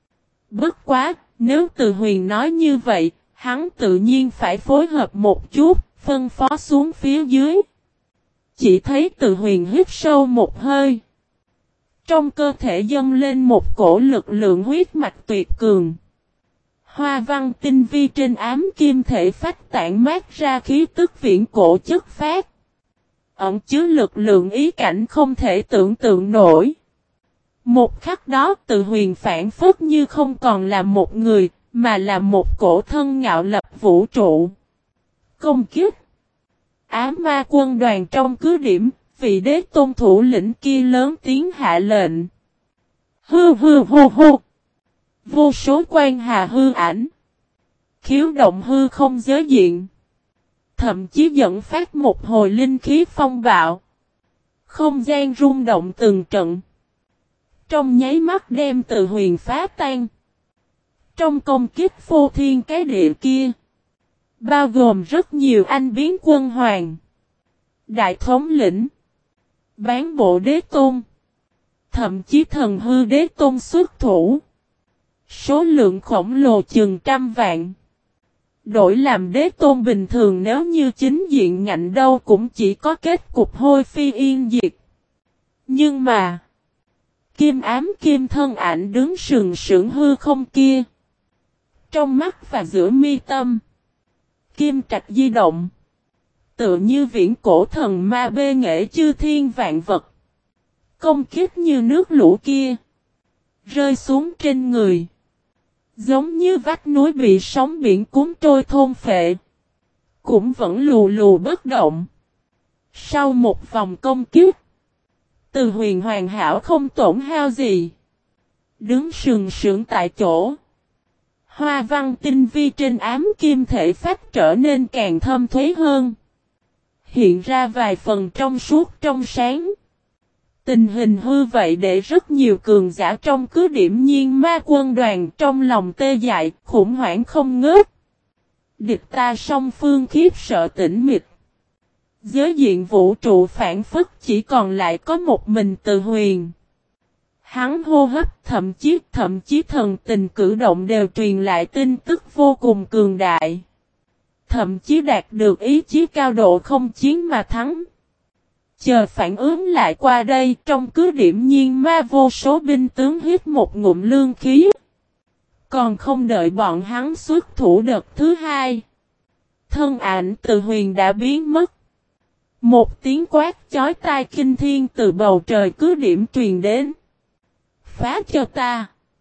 Speaker 1: Bất quá, nếu Từ Huyền nói như vậy, hắn tự nhiên phải phối hợp một chút, phân phó xuống phía dưới. Chỉ thấy Từ Huyền hít sâu một hơi. Trong cơ thể dâng lên một cổ lực lượng huyết mạch tuyệt cường. Hoa văn tinh vi trên ám kim thể phách tản mát ra khí tức viễn cổ chất phát. Ẩn chứa lực lượng ý cảnh không thể tưởng tượng nổi. Một khắc đó Từ Huyền phản phất như không còn là một người, mà là một cổ thân ngạo lập vũ trụ. Công kiếp. Ám ma quân đoàn trong cứ điểm, vị đế tôn thủ lĩnh kia lớn tiếng hạ lệnh. Hư hư hô hô. Vô số quan hà hư ảnh. Khiếu động hư không giới diện. Thậm chí dẫn phát một hồi linh khí phong bạo. Không gian rung động từng trận. Trong nháy mắt đem Từ Huyền phá tan. Trong công kích phô thiên cái địa kia, bao gồm rất nhiều anh biến quân hoàng, đại thống lĩnh, bán bộ đế tôn, thậm chí thần hư đế tôn xuất thủ. Số lượng khổng lồ chừng trăm vạn. Đổi làm đế tôn bình thường nếu như chính diện ngạnh đâu cũng chỉ có kết cục hôi phi yên diệt. Nhưng mà, kim ám kim thân ảnh đứng sừng sững hư không kia. Trong mắt và giữa mi tâm, kim trạch di động. Tựa như viễn cổ thần ma bê nghệ chư thiên vạn vật. Công kích như nước lũ kia, rơi xuống trên người. Giống như vách núi bị sóng biển cuốn trôi thôn phệ. Cũng vẫn lù lù bất động. Sau một vòng công kích, Từ Huyền hoàn hảo không tổn hao gì. Đứng sừng sững tại chỗ. Hoa văn tinh vi trên ám kim thể phách trở nên càng thâm thuế hơn. Hiện ra vài phần trong suốt trong sáng. Tình hình hư vậy để rất nhiều cường giả trong cứ điểm nhiên ma quân đoàn trong lòng tê dại, khủng hoảng không ngớt. Địch ta song phương khiếp sợ tĩnh mịch. Giới diện vũ trụ phản phất chỉ còn lại có một mình Từ Huyền. Hắn hô hấp thậm chí thậm chí thần tình cử động đều truyền lại tin tức vô cùng cường đại. Thậm chí đạt được ý chí cao độ không chiến mà thắng. Chờ phản ứng lại qua đây trong cứ điểm nhiên ma vô số binh tướng hít một ngụm lương khí. Còn không đợi bọn hắn xuất thủ đợt thứ hai. Thân ảnh Từ Huyền đã biến mất. Một tiếng quát chói tai kinh thiên từ bầu trời cứ điểm truyền đến. Phá cho ta.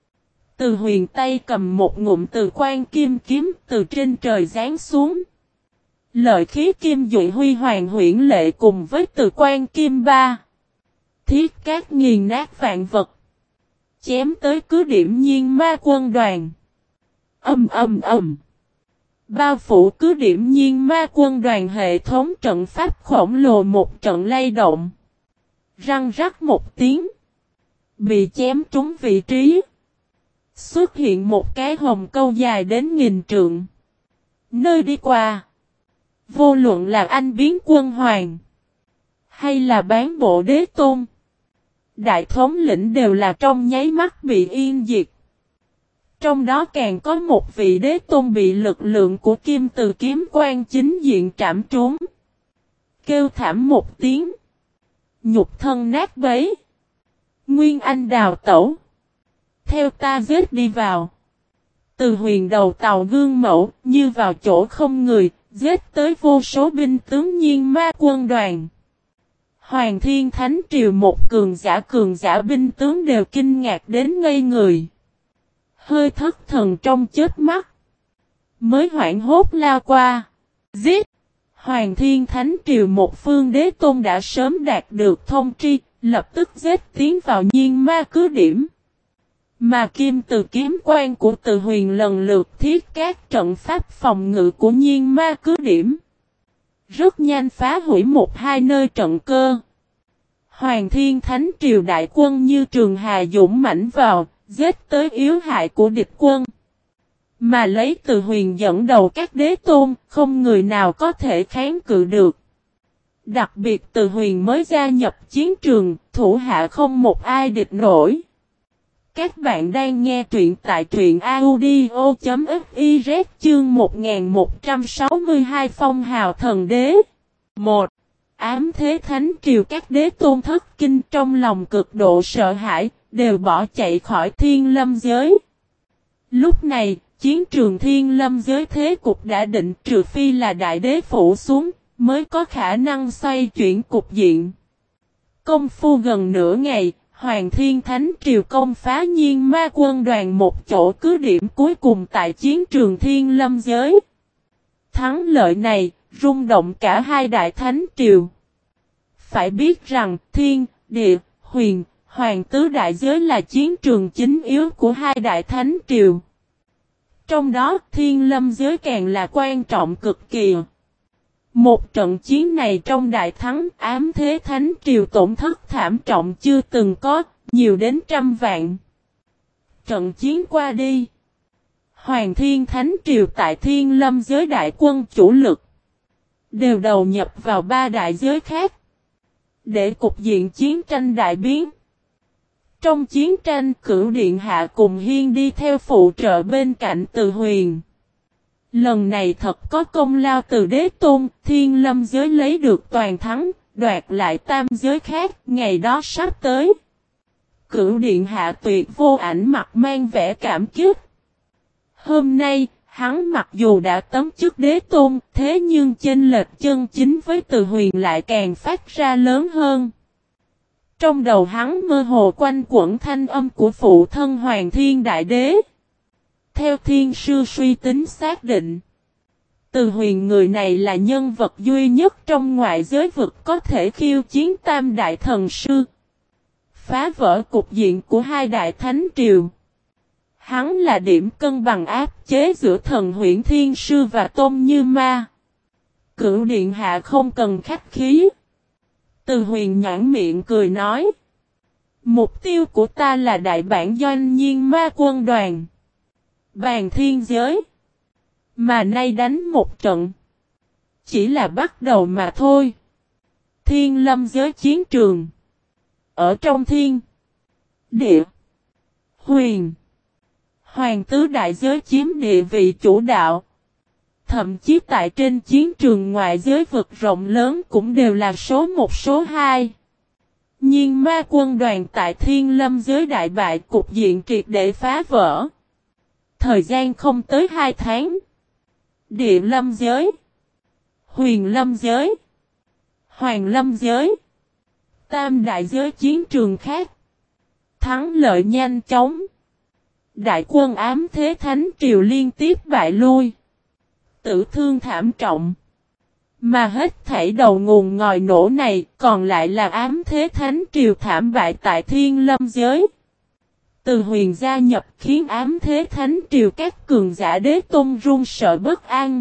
Speaker 1: Từ Huyền tay cầm một ngụm từ quan kim kiếm từ trên trời giáng xuống. Lợi khí kim dụy huy hoàng huyễn lệ cùng với từ quan kim ba. Thiết cát nghiền nát vạn vật. Chém tới cứ điểm nhiên ma quân đoàn. Âm âm âm. Bao phủ cứ điểm nhiên ma quân đoàn hệ thống trận pháp khổng lồ một trận lay động. Răng rắc một tiếng. Bị chém trúng vị trí. Xuất hiện một cái hồng câu dài đến nghìn trượng. Nơi đi qua. Vô luận là anh biến quân hoàng. Hay là bán bộ đế tôn. Đại thống lĩnh đều là trong nháy mắt bị yên diệt. Trong đó càng có một vị đế tôn bị lực lượng của kim từ kiếm quan chính diện trảm trúng. Kêu thảm một tiếng. Nhục thân nát bấy. Nguyên Anh đào tẩu. Theo ta giết đi vào. Từ huyền đầu tàu gương mẫu như vào chỗ không người. Giết tới vô số binh tướng nhiên ma quân đoàn. Hoàng Thiên Thánh Triều một cường giả cường giả binh tướng đều kinh ngạc đến ngây người. Hơi thất thần trong chết mắt. Mới hoảng hốt lao qua. Giết! Hoàng Thiên Thánh Triều một phương đế tôn đã sớm đạt được thông tri, lập tức giết tiến vào nhiên ma cứ điểm. Mà kim từ kiếm quan của Từ Huyền lần lượt thiết các trận pháp phòng ngự của nhiên ma cứ điểm. Rất nhanh phá hủy một hai nơi trận cơ. Hoàng Thiên Thánh Triều đại quân như trường hà dũng mãnh vào, giết tới yếu hại của địch quân. Mà lấy Từ Huyền dẫn đầu các đế tôn, không người nào có thể kháng cự được. Đặc biệt Từ Huyền mới gia nhập chiến trường, thủ hạ không một ai địch nổi. Các bạn đang nghe truyện tại truyện audio chấm fiz chương một nghìn một trăm sáu mươi hai Phong Hào Thần Đế. một. Ám thế Thánh Triều các đế tôn thất kinh trong lòng cực độ sợ hãi, đều bỏ chạy khỏi Thiên Lâm giới. Lúc này, chiến trường Thiên Lâm giới thế cục đã định, trừ phi là đại đế phủ xuống, mới có khả năng xoay chuyển cục diện. Công phu gần nửa ngày, Hoàng Thiên Thánh Triều công phá nhiên ma quân đoàn một chỗ cứ điểm cuối cùng tại chiến trường Thiên Lâm giới. Thắng lợi này, rung động cả hai đại thánh triều. Phải biết rằng, thiên, địa, huyền, hoàng tứ đại giới là chiến trường chính yếu của hai đại thánh triều. Trong đó, Thiên Lâm giới càng là quan trọng cực kỳ. Một trận chiến này trong đại thắng, ám thế thánh triều tổn thất thảm trọng chưa từng có, nhiều đến trăm vạn. Trận chiến qua đi. Hoàng Thiên Thánh Triều tại Thiên Lâm giới đại quân chủ lực. Đều đầu nhập vào ba đại giới khác. Để cục diện chiến tranh đại biến. Trong chiến tranh Cửu Điện Hạ cùng Hiên đi theo phụ trợ bên cạnh Từ Huyền. Lần này thật có công lao từ đế tôn, Thiên Lâm giới lấy được toàn thắng, đoạt lại tam giới khác, ngày đó sắp tới. Cửu Điện Hạ tuyệt vô ảnh mặt mang vẻ cảm kích. Hôm nay, hắn mặc dù đã tấm chức đế tôn, thế nhưng chênh lệch chân chính với Từ Huyền lại càng phát ra lớn hơn. Trong đầu hắn mơ hồ quanh quẩn thanh âm của phụ thân Hoàng Thiên Đại Đế. Theo thiên sư suy tính xác định, Từ Huyền người này là nhân vật duy nhất trong ngoại giới vực có thể khiêu chiến tam đại thần sư. Phá vỡ cục diện của hai đại thánh triều. Hắn là điểm cân bằng áp chế giữa thần Huyễn Thiên Sư và Tôn Như Ma. Cửu Điện Hạ không cần khách khí. Từ Huyền nhãn miệng cười nói. Mục tiêu của ta là đại bản doanh nhiên ma quân đoàn. Bàn thiên giới. Mà nay đánh một trận. Chỉ là bắt đầu mà thôi. Thiên Lâm giới chiến trường. Ở trong thiên. Địa. Huyền. Hoàng tứ đại giới chiếm địa vị chủ đạo. Thậm chí tại trên chiến trường ngoại giới vực rộng lớn cũng đều là số một số hai. Nhưng ma quân đoàn tại Thiên Lâm giới đại bại cục diện triệt để phá vỡ. Thời gian không tới hai tháng. Địa Lâm giới. Huyền Lâm giới. Hoàng Lâm giới. Tam đại giới chiến trường khác. Thắng lợi nhanh chóng. Đại quân ám thế thánh triều liên tiếp bại lui. Tử thương thảm trọng. Mà hết thảy đầu nguồn ngòi nổ này còn lại là ám thế thánh triều thảm bại tại Thiên Lâm giới. Từ Huyền gia nhập khiến ám thế thánh triều các cường giả đế tôn run sợ bất an.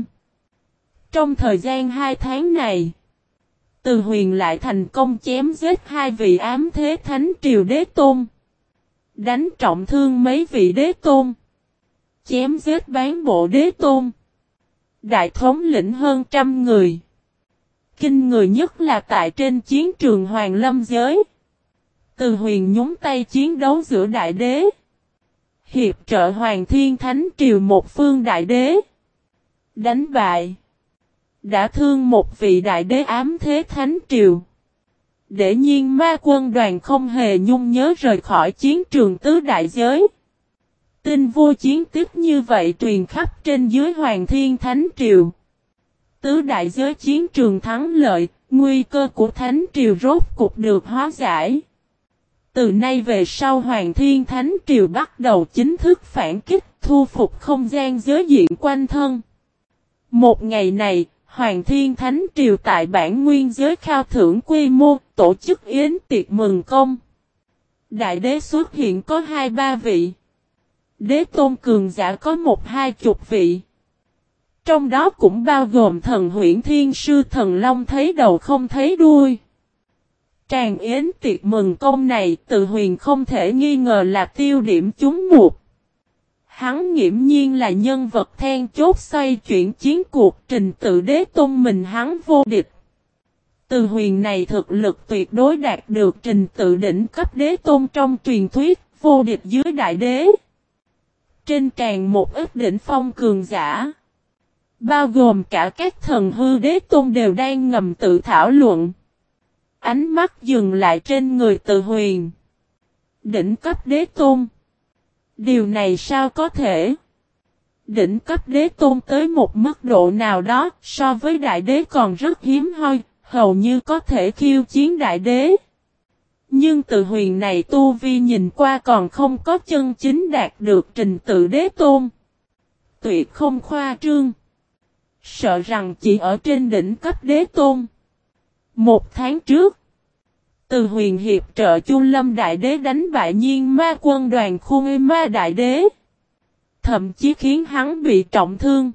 Speaker 1: Trong thời gian hai tháng này, Từ Huyền lại thành công chém giết hai vị ám thế thánh triều đế tôn. Đánh trọng thương mấy vị đế tôn. Chém giết bán bộ đế tôn. Đại thống lĩnh hơn trăm người. Kinh người nhất là tại trên chiến trường Hoàng Lâm giới. Từ Huyền nhúng tay chiến đấu giữa đại đế. hiệp trợ Hoàng Thiên Thánh Triều một phương đại đế. Đánh bại. Đã thương một vị đại đế ám thế Thánh Triều. Để nhiên ma quân đoàn không hề nhung nhớ rời khỏi chiến trường tứ đại giới. Tin vua chiến tiếp như vậy truyền khắp trên dưới Hoàng Thiên Thánh Triều. Tứ đại giới chiến trường thắng lợi, nguy cơ của Thánh Triều rốt cục được hóa giải. Từ nay về sau Hoàng Thiên Thánh Triều bắt đầu chính thức phản kích, thu phục không gian giới diện quanh thân. Một ngày này, Hoàng Thiên Thánh Triều tại bản nguyên giới khao thưởng quy mô, tổ chức yến tiệc mừng công. Đại đế xuất hiện có hai ba vị. Đế tôn cường giả có một hai chục vị. Trong đó cũng bao gồm thần Huyễn Thiên Sư Thần Long thấy đầu không thấy đuôi. Tràng yến tiệc mừng công này Từ Huyền không thể nghi ngờ là tiêu điểm chúng mục. Hắn nghiễm nhiên là nhân vật then chốt xoay chuyển chiến cuộc, trình tự đế tôn mình hắn vô địch. Từ Huyền này thực lực tuyệt đối đạt được trình tự đỉnh cấp đế tôn trong truyền thuyết, vô địch dưới đại đế. Trên tràn một ít đỉnh phong cường giả, bao gồm cả các thần hư đế tôn đều đang ngầm tự thảo luận. Ánh mắt dừng lại trên người Từ Huyền. Đỉnh cấp đế tôn. Điều này sao có thể? Đỉnh cấp đế tôn tới một mức độ nào đó, so với đại đế còn rất hiếm hoi, hầu như có thể khiêu chiến đại đế. Nhưng Từ Huyền này tu vi nhìn qua còn không có chân chính đạt được trình tự đế tôn. Tuyệt không khoa trương. Sợ rằng chỉ ở trên đỉnh cấp đế tôn. Một tháng trước, Từ Huyền hiệp trợ Chu Lâm Đại Đế đánh bại nhiên ma quân đoàn Khung Ma Đại Đế. Thậm chí khiến hắn bị trọng thương.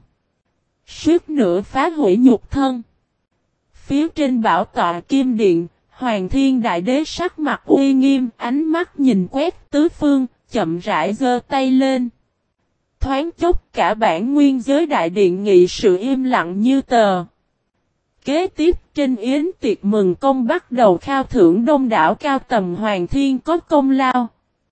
Speaker 1: Suýt nữa phá hủy nhục thân. Phía trên bảo tọa Kim Điện, Hoàng Thiên Đại Đế sắc mặt uy nghiêm, ánh mắt nhìn quét tứ phương, chậm rãi giơ tay lên. Thoáng chốc cả bản nguyên giới đại điện nghị sự im lặng như tờ. Kế tiếp trên yến tiệc mừng công bắt đầu khao thưởng đông đảo cao tầm Hoàng Thiên có công lao.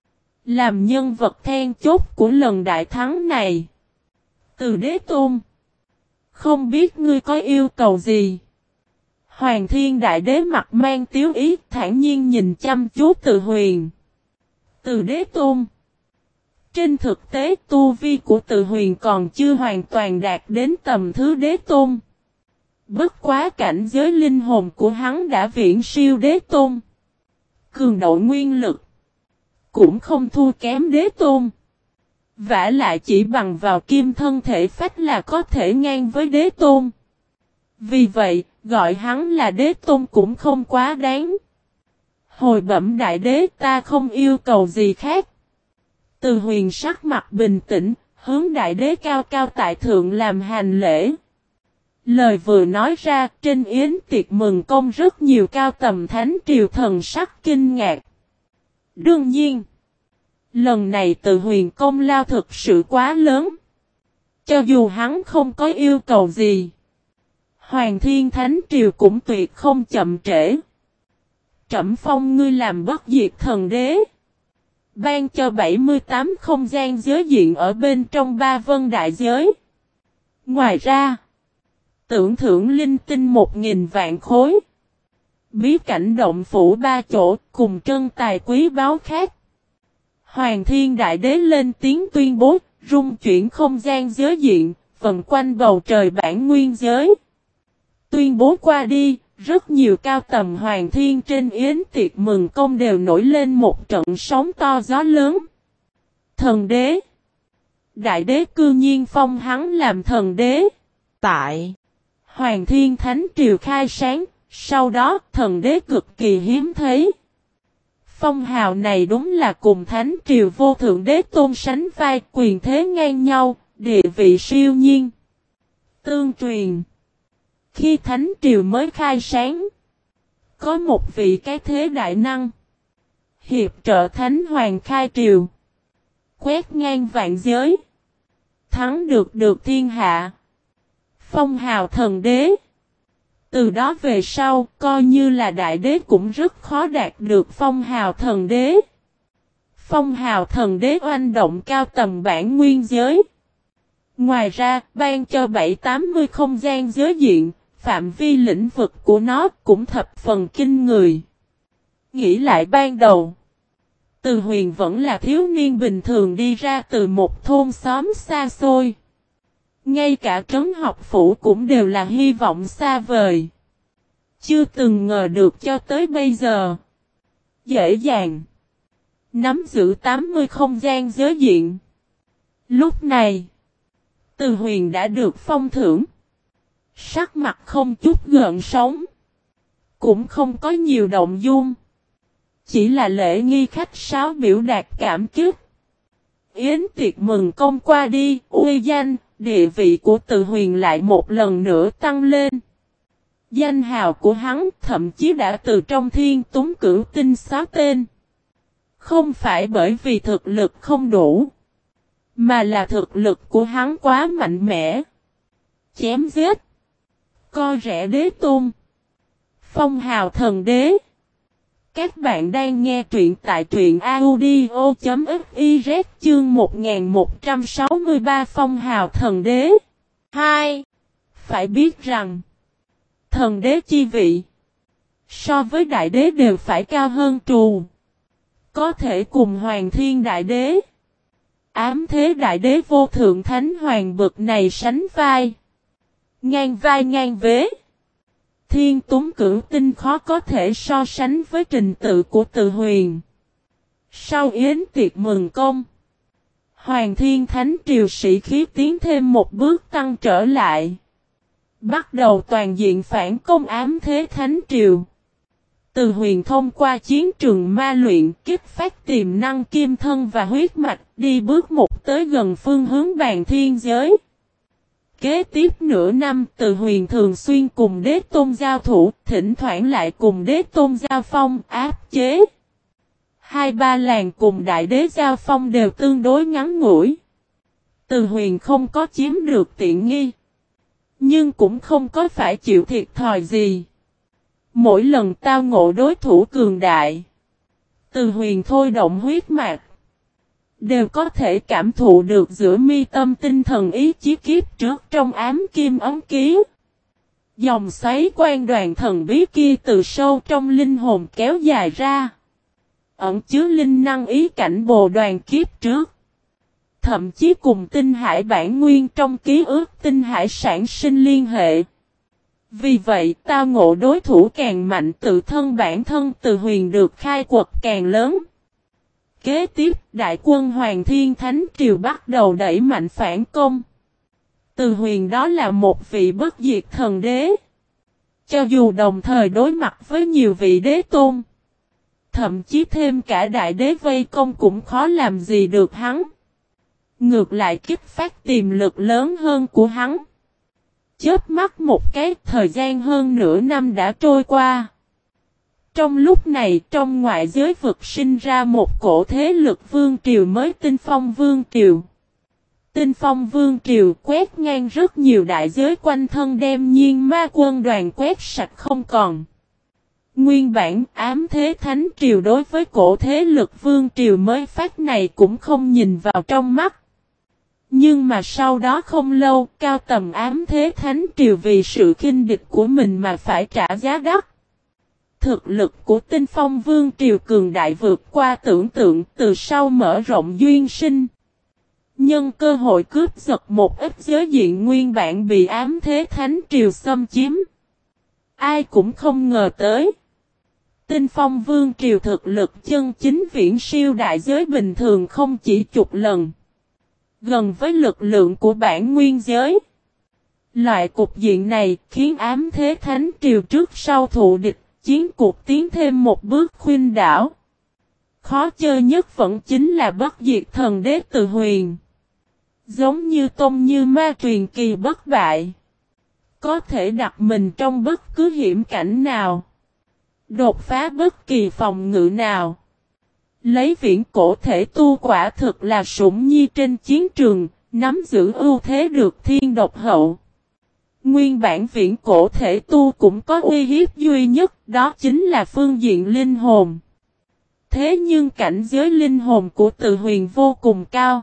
Speaker 1: Làm nhân vật then chốt của lần đại thắng này. Từ đế tôn. Không biết ngươi có yêu cầu gì? Hoàng Thiên Đại Đế mặt mang tiếu ý thản nhiên nhìn chăm chú Từ Huyền. Từ đế tôn. Trên thực tế tu vi của Từ Huyền còn chưa hoàn toàn đạt đến tầm thứ đế tôn. Bất quá cảnh giới linh hồn của hắn đã viễn siêu đế tôn. Cường độ nguyên lực cũng không thua kém đế tôn. Vả lại chỉ bằng vào kim thân thể phách là có thể ngang với đế tôn. Vì vậy, gọi hắn là đế tôn cũng không quá đáng. Hồi bẩm đại đế, ta không yêu cầu gì khác. Từ Huyền sắc mặt bình tĩnh, hướng đại đế cao cao tại thượng làm hành lễ. Lời vừa nói ra, trên yến tiệc mừng công rất nhiều cao tầm thánh triều thần sắc kinh ngạc. Đương nhiên, lần này Từ Huyền công lao thực sự quá lớn. Cho dù hắn không có yêu cầu gì, Hoàng Thiên Thánh Triều cũng tuyệt không chậm trễ. Trẫm phong ngươi làm bất diệt thần đế. Ban cho bảy mươi tám không gian giới diện ở bên trong ba vân đại giới. Ngoài ra, tưởng thưởng linh tinh một nghìn vạn khối. Bí cảnh động phủ ba chỗ cùng trân tài quý báu khác. Hoàng Thiên Đại Đế lên tiếng tuyên bố, rung chuyển không gian giới diện, vần quanh bầu trời bản nguyên giới. Tuyên bố qua đi, rất nhiều cao tầm Hoàng Thiên trên yến tiệc mừng công đều nổi lên một trận sóng to gió lớn. Thần đế. Đại đế cư nhiên phong hắn làm thần đế. Tại Hoàng Thiên Thánh Triều khai sáng, sau đó thần đế cực kỳ hiếm thấy. Phong hào này đúng là cùng Thánh Triều vô thượng đế tôn sánh vai, quyền thế ngang nhau, địa vị siêu nhiên. Tương truyền, khi Thánh Triều mới khai sáng, có một vị cái thế đại năng, hiệp trợ Thánh Hoàng khai triều, quét ngang vạn giới, thắng được được thiên hạ, phong hào thần đế. Từ đó về sau, coi như là đại đế cũng rất khó đạt được phong hào thần đế. Phong hào thần đế oanh động cao tầng bản nguyên giới. Ngoài ra, ban cho bảy trăm tám mươi không gian giới diện, phạm vi lĩnh vực của nó cũng thập phần kinh người. Nghĩ lại ban đầu, Từ Huyền vẫn là thiếu niên bình thường đi ra từ một thôn xóm xa xôi. Ngay cả trấn học phủ cũng đều là hy vọng xa vời. Chưa từng ngờ được cho tới bây giờ. Dễ dàng nắm giữ tám mươi không gian giới diện. Lúc này, Từ Huyền đã được phong thưởng. Sắc mặt không chút gợn sóng. Cũng không có nhiều động dung. Chỉ là lễ nghi khách sáo biểu đạt cảm kích. Yến tiệc mừng công qua đi, uy danh, địa vị của Từ Huyền lại một lần nữa tăng lên. Danh hào của hắn thậm chí đã từ trong Thiên Túng Cửu Tinh xóa tên. Không phải bởi vì thực lực không đủ, mà là thực lực của hắn quá mạnh mẽ. Chém giết, coi rẻ đế tôn, phong hào thần đế. Các bạn đang nghe truyện tại truyện audio.fiz chương một nghìn một trăm sáu mươi ba Phong hào thần đế. hai. Phải biết rằng, thần đế chi vị so với đại đế đều phải cao hơn trù. Có thể cùng Hoàng Thiên Đại Đế, Ám Thế Đại Đế vô thượng thánh hoàng bực này sánh vai. Ngang vai ngang vế. Thiên Túng Cửu Tinh khó có thể so sánh với trình tự của Từ Huyền. Sau yến tiệc mừng công, Hoàng Thiên Thánh Triều sĩ khí tiến thêm một bước tăng trở lại. Bắt đầu toàn diện phản công Ám Thế Thánh Triều. Từ Huyền thông qua chiến trường ma luyện kích phát tiềm năng kim thân và huyết mạch đi bước một tới gần phương hướng bàn thiên giới. Kế tiếp nửa năm Từ Huyền thường xuyên cùng đế tôn giao thủ, thỉnh thoảng lại cùng đế tôn giao phong áp chế. Hai ba làng cùng đại đế giao phong đều tương đối ngắn ngủi. Từ Huyền không có chiếm được tiện nghi, nhưng cũng không có phải chịu thiệt thòi gì. Mỗi lần tao ngộ đối thủ cường đại, Từ Huyền thôi động huyết mạch, đều có thể cảm thụ được giữa mi tâm tinh thần ý chí kiếp trước trong ám kim ấm ký. Dòng xoáy quan đoàn thần bí kia từ sâu trong linh hồn kéo dài ra, ẩn chứa linh năng ý cảnh bồ đoàn kiếp trước. Thậm chí cùng tinh hải bản nguyên trong ký ức tinh hải sản sinh liên hệ. Vì vậy tao ngộ đối thủ càng mạnh, tự thân bản thân Từ Huyền được khai quật càng lớn. Kế tiếp đại quân Hoàng Thiên Thánh Triều bắt đầu đẩy mạnh phản công. Từ Huyền đó là một vị bất diệt thần đế. Cho dù đồng thời đối mặt với nhiều vị đế tôn, thậm chí thêm cả đại đế vây công cũng khó làm gì được hắn. Ngược lại kích phát tiềm lực lớn hơn của hắn. Chớp mắt một cái, thời gian hơn nửa năm đã trôi qua. Trong lúc này trong ngoại giới vực sinh ra một cổ thế lực vương triều mới, Tinh Phong Vương Triều. Tinh Phong Vương Triều quét ngang rất nhiều đại giới quanh thân, đem Nhiên Ma quân đoàn quét sạch không còn. Nguyên bản Ám Thế Thánh Triều đối với cổ thế lực vương triều mới phát này cũng không nhìn vào trong mắt. Nhưng mà sau đó không lâu, cao tầng Ám Thế Thánh Triều vì sự khinh địch của mình mà phải trả giá đắt. Thực lực của Tinh Phong Vương Triều cường đại vượt qua tưởng tượng, từ sau mở rộng duyên sinh. Nhân cơ hội cướp giật một ít giới diện nguyên bản bị Ám Thế Thánh Triều xâm chiếm. Ai cũng không ngờ tới. Tinh Phong Vương Triều thực lực chân chính viễn siêu đại giới bình thường không chỉ chục lần. Gần với lực lượng của bản nguyên giới. Loại cục diện này khiến Ám Thế Thánh Triều trước sau thụ địch, chiến cuộc tiến thêm một bước khuynh đảo. Khó chơi nhất vẫn chính là bất diệt thần đế Từ Huyền. Giống như tôn như ma truyền kỳ bất bại. Có thể đặt mình trong bất cứ hiểm cảnh nào. Đột phá bất kỳ phòng ngự nào. Lấy viễn cổ thể tu quả thực là sủng nhi trên chiến trường, nắm giữ ưu thế được thiên độc hậu. Nguyên bản viễn cổ thể tu cũng có uy hiếp duy nhất, đó chính là phương diện linh hồn. Thế nhưng cảnh giới linh hồn của Từ Huyền vô cùng cao.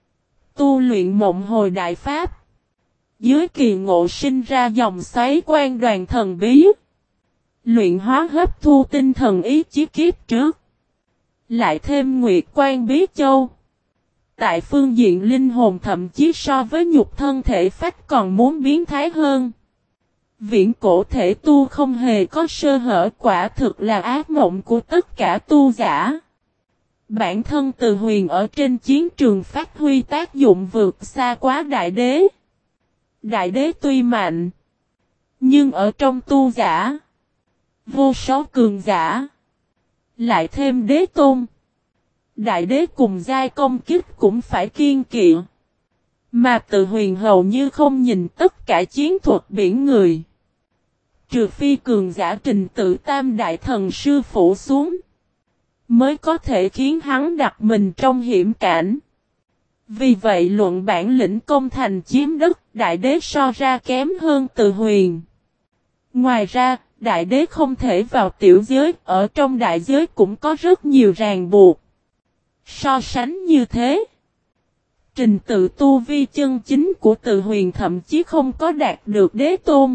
Speaker 1: Tu luyện mộng hồi đại pháp. Dưới kỳ ngộ sinh ra dòng xoáy quan đoàn thần bí. Luyện hóa hấp thu tinh thần ý chí kiếp trước. Lại thêm nguyệt quan bí châu. Tại phương diện linh hồn thậm chí so với nhục thân thể phách còn muốn biến thái hơn. Viễn cổ thể tu không hề có sơ hở, quả thực là ác mộng của tất cả tu giả. Bản thân Từ Huyền ở trên chiến trường phát huy tác dụng vượt xa quá đại đế. Đại đế tuy mạnh, nhưng ở trong tu giả, vô số cường giả, lại thêm đế tôn. Đại đế cùng giai công kích cũng phải kiên kỵ. Mà Từ Huyền hầu như không nhìn tất cả chiến thuật biển người. Trừ phi cường giả Trình Tự Tam đại thần sư phủ xuống, mới có thể khiến hắn đặt mình trong hiểm cảnh. Vì vậy luận bản lĩnh công thành chiếm đất, đại đế so ra kém hơn Từ Huyền. Ngoài ra, đại đế không thể vào tiểu giới, ở trong đại giới cũng có rất nhiều ràng buộc. So sánh như thế, trình tự tu vi chân chính của Từ Huyền thậm chí không có đạt được đế tôn.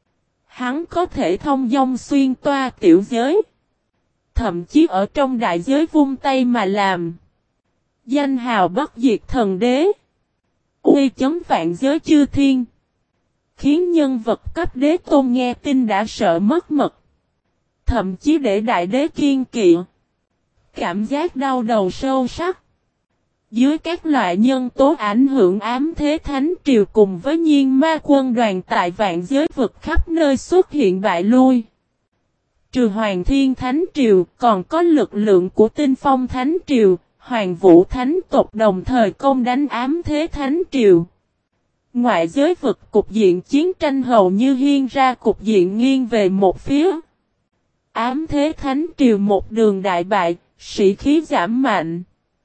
Speaker 1: Hắn có thể thông dong xuyên toa tiểu giới, thậm chí ở trong đại giới vung tay mà làm. Danh hào bất diệt thần đế, uy chấn vạn giới chư thiên, khiến nhân vật cấp đế tôn nghe tin đã sợ mất mật, thậm chí để đại đế kiên kỵ. Cảm giác đau đầu sâu sắc. Dưới các loại nhân tố ảnh hưởng, ám thế thánh triều cùng với nhiên ma quân đoàn tại vạn giới vực khắp nơi xuất hiện bại lui. Trừ Hoàng Thiên Thánh Triều, còn có lực lượng của Tinh Phong Thánh Triều, Hoàng Vũ Thánh tộc đồng thời công đánh ám thế Thánh Triều. Ngoại giới vực cục diện chiến tranh hầu như hiên ra cục diện nghiêng về một phía. Ám thế Thánh Triều một đường đại bại, sĩ khí giảm mạnh.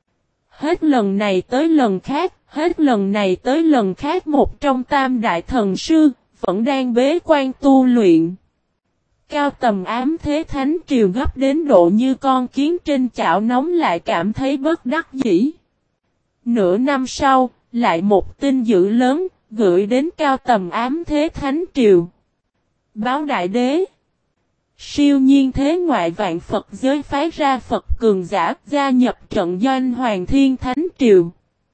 Speaker 1: Hết lần này tới lần khác, hết lần này tới lần khác một trong tam đại thần sư, vẫn đang bế quan tu luyện. Cao tầm ám thế Thánh Triều gấp đến độ như con kiến trên chảo nóng lại cảm thấy bất đắc dĩ. Nửa năm sau, lại một tin dữ lớn, gửi đến cao tầm ám thế Thánh Triều. Báo đại đế. Siêu nhiên thế ngoại vạn Phật giới phái ra Phật cường giả gia nhập trận doanh Hoàng Thiên Thánh Triều.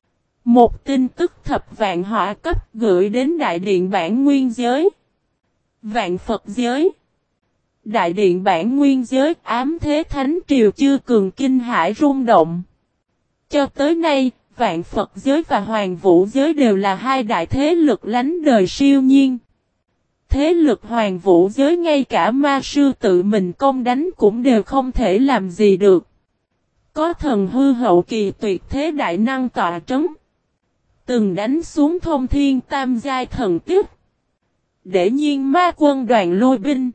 Speaker 1: Một tin tức thập vạn hỏa cấp gửi đến Đại Điện Bản Nguyên Giới. Vạn Phật giới. Đại Điện Bản Nguyên Giới ám thế Thánh Triều chưa cường kinh hải rung động. Cho tới nay, Vạn Phật giới và Hoàng Vũ giới đều là hai đại thế lực lánh đời siêu nhiên. Thế lực Hoàng Vũ giới ngay cả ma sư tự mình công đánh cũng đều không thể làm gì được. Có thần hư hậu kỳ tuyệt thế đại năng tọa trấn. Từng đánh xuống thông thiên tam giai thần tiếp. Để nhiên ma quân đoàn lôi binh.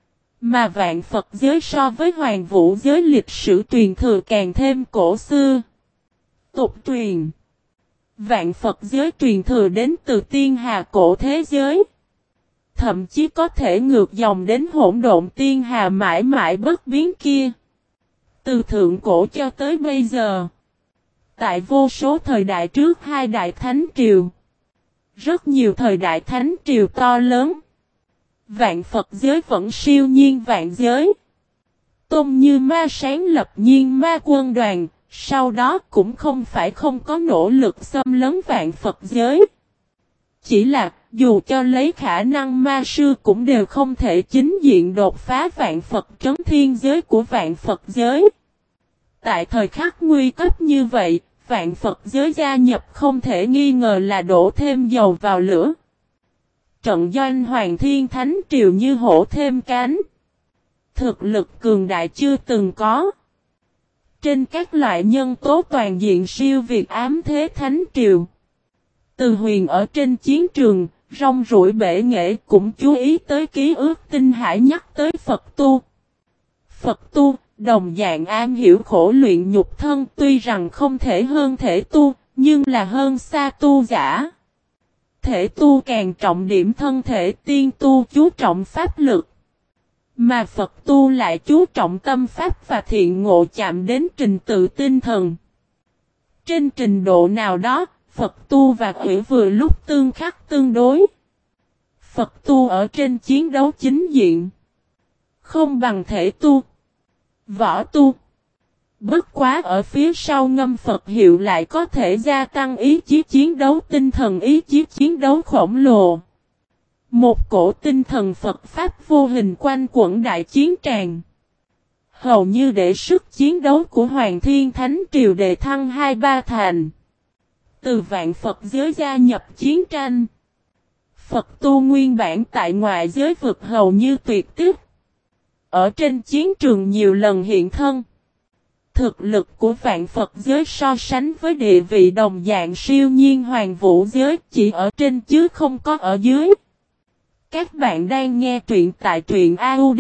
Speaker 1: Mà Vạn Phật giới so với Hoàng Vũ giới lịch sử truyền thừa càng thêm cổ xưa. Tục truyền. Vạn Phật giới truyền thừa đến từ tiên hà cổ thế giới. Thậm chí có thể ngược dòng đến hỗn độn tiên hà mãi mãi bất biến kia. Từ thượng cổ cho tới bây giờ. Tại vô số thời đại trước hai đại thánh triều. Rất nhiều thời đại thánh triều to lớn. Vạn Phật giới vẫn siêu nhiên vạn giới. Tôn Như Ma sáng lập nhiên ma quân đoàn. Sau đó cũng không phải không có nỗ lực xâm lấn Vạn Phật giới. Chỉ là dù cho lấy khả năng ma sư cũng đều không thể chính diện đột phá Vạn Phật trấn thiên giới của Vạn Phật giới. Tại thời khắc nguy cấp như vậy, Vạn Phật giới gia nhập không thể nghi ngờ là đổ thêm dầu vào lửa. Trận doanh Hoàng Thiên Thánh Triều như hổ thêm cánh. Thực lực cường đại chưa từng có. Trên các loại nhân tố toàn diện siêu việt ám thế Thánh Triều. Từ Huyền ở trên chiến trường, rong ruổi bể nghệ cũng chú ý tới ký ức tinh hải nhắc tới Phật tu. Phật tu, đồng dạng am hiểu khổ luyện nhục thân tuy rằng không thể hơn thể tu, nhưng là hơn xa tu giả. Thể tu càng trọng điểm thân thể, tiên tu chú trọng pháp lực. Mà Phật tu lại chú trọng tâm pháp và thiện ngộ chạm đến trình tự tinh thần. Trên trình độ nào đó, Phật tu và quỷ vừa lúc tương khắc tương đối. Phật tu ở trên chiến đấu chính diện. Không bằng thể tu. Võ tu. Bất quá ở phía sau ngâm Phật hiệu lại có thể gia tăng ý chí chiến đấu tinh thần ý chí chiến đấu khổng lồ. Một cổ tinh thần Phật Pháp vô hình quanh quẩn đại chiến tràng. Hầu như để sức chiến đấu của Hoàng Thiên Thánh Triều đề thăng hai ba thành. Từ vạn Phật giới gia nhập chiến tranh. Phật tu nguyên bản tại ngoại giới vực hầu như tuyệt tích. Ở trên chiến trường nhiều lần hiện thân. Thực lực của vạn Phật giới so sánh với địa vị đồng dạng siêu nhiên Hoàng Vũ giới chỉ ở trên chứ không có ở dưới. Các bạn đang nghe truyện tại truyện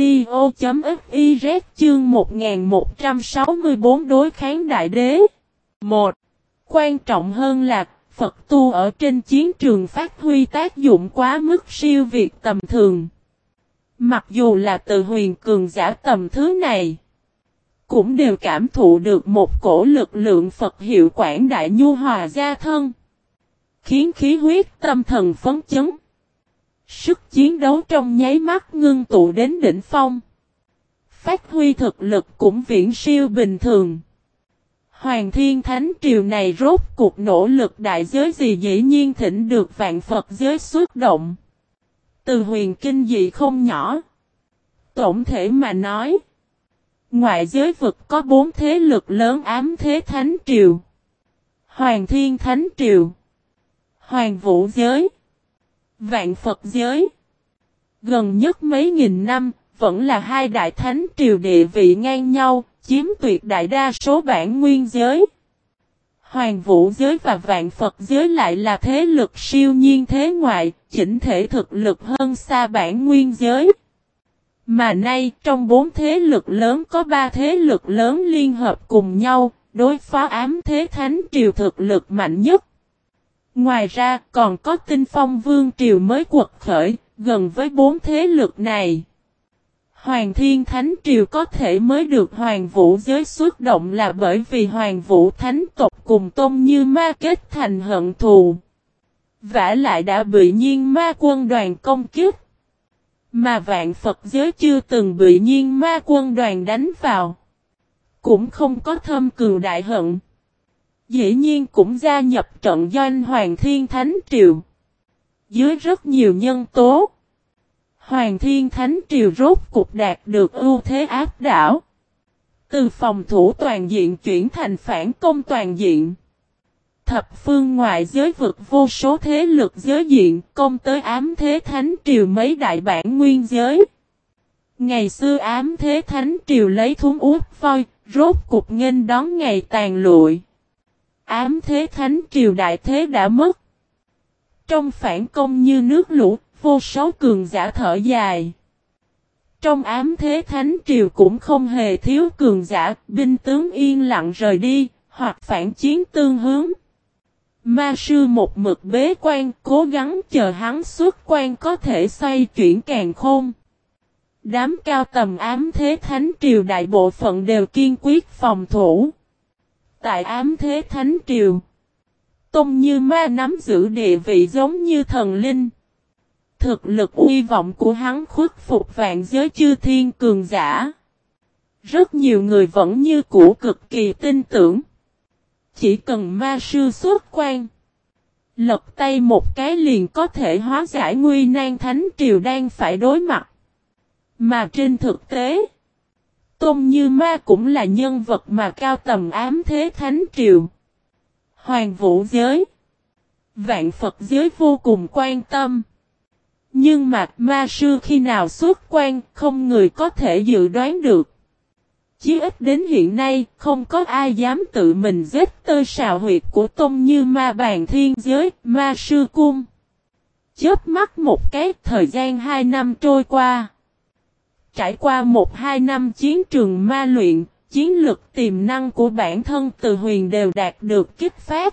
Speaker 1: audio.fiz chương một nghìn một trăm sáu mươi tư đối kháng đại đế. một. Quan trọng hơn là Phật tu ở trên chiến trường phát huy tác dụng quá mức siêu việt tầm thường. Mặc dù là từ huyền cường giả tầm thứ này, cũng đều cảm thụ được một cổ lực lượng Phật hiệu quảng đại nhu hòa gia thân, khiến khí huyết tâm thần phấn chấn. Sức chiến đấu trong nháy mắt ngưng tụ đến đỉnh phong. Phát huy thực lực cũng viễn siêu bình thường. Hoàng Thiên Thánh Triều này rốt cuộc nỗ lực đại giới gì dĩ nhiên thỉnh được vạn Phật giới xuất động. Từ huyền kinh dị không nhỏ. Tổng thể mà nói, ngoại giới vực có bốn thế lực lớn ám thế Thánh Triều. Hoàng Thiên Thánh Triều, Hoàng Vũ giới, Vạn Phật giới. Gần nhất mấy nghìn năm, vẫn là hai đại thánh triều địa vị ngang nhau, chiếm tuyệt đại đa số bản nguyên giới. Hoàng Vũ giới và Vạn Phật giới lại là thế lực siêu nhiên thế ngoại, chỉnh thể thực lực hơn xa bản nguyên giới. Mà nay, trong bốn thế lực lớn có ba thế lực lớn liên hợp cùng nhau, đối phó ám thế thánh triều thực lực mạnh nhất. Ngoài ra, còn có Tinh Phong Vương triều mới quật khởi, gần với bốn thế lực này. Hoàng Thiên Thánh Triều có thể mới được Hoàng Vũ giới xuất động là bởi vì Hoàng Vũ Thánh tộc cùng Tôn Như Ma kết thành hận thù. Vả lại đã bị Nhiên Ma quân đoàn công kích. Mà Vạn Phật giới chưa từng bị Nhiên Ma quân đoàn đánh vào. Cũng không có thâm cừu đại hận. Dĩ nhiên cũng gia nhập trận doanh Hoàng Thiên Thánh Triều. Dưới rất nhiều nhân tố, Hoàng Thiên Thánh Triều rốt cục đạt được ưu thế áp đảo. Từ phòng thủ toàn diện chuyển thành phản công toàn diện. Thập phương ngoại giới vực vô số thế lực giới diện công tới ám thế Thánh Triều mấy đại bản nguyên giới. Ngày xưa ám thế Thánh Triều lấy thúng út voi, rốt cục nghênh đón ngày tàn lụi. Ám thế Thánh Triều đại thế đã mất. Trong phản công như nước lũ, vô số cường giả thở dài. Trong ám thế Thánh Triều cũng không hề thiếu cường giả, binh tướng yên lặng rời đi, hoặc phản chiến tương hướng. Ma sư một mực bế quan, cố gắng chờ hắn xuất quan có thể xoay chuyển càn khôn. Đám cao tầm ám thế Thánh Triều đại bộ phận đều kiên quyết phòng thủ. Tại ám thế Thánh Triều, Tôn Như Ma nắm giữ địa vị giống như thần linh. Thực lực uy vọng của hắn khuất phục vạn giới chư thiên cường giả. Rất nhiều người vẫn như cũ cực kỳ tin tưởng. Chỉ cần ma sư xuất quan, lật tay một cái liền có thể hóa giải nguy nan Thánh Triều đang phải đối mặt. Mà trên thực tế, Tôn Như Ma cũng là nhân vật mà cao tầm ám thế Thánh Triều, Hoàng Vũ giới, Vạn Phật giới vô cùng quan tâm. Nhưng mà ma sư khi nào xuất quan không người có thể dự đoán được. Chí ít đến hiện nay không có ai dám tự mình giết tơi sào huyệt của Tôn Như Ma bàn thiên giới, ma sư cung. Chớp mắt một cái thời gian hai năm trôi qua. Trải qua một hai năm chiến trường ma luyện, chiến lực tiềm năng của bản thân Từ Huyền đều đạt được kích phát.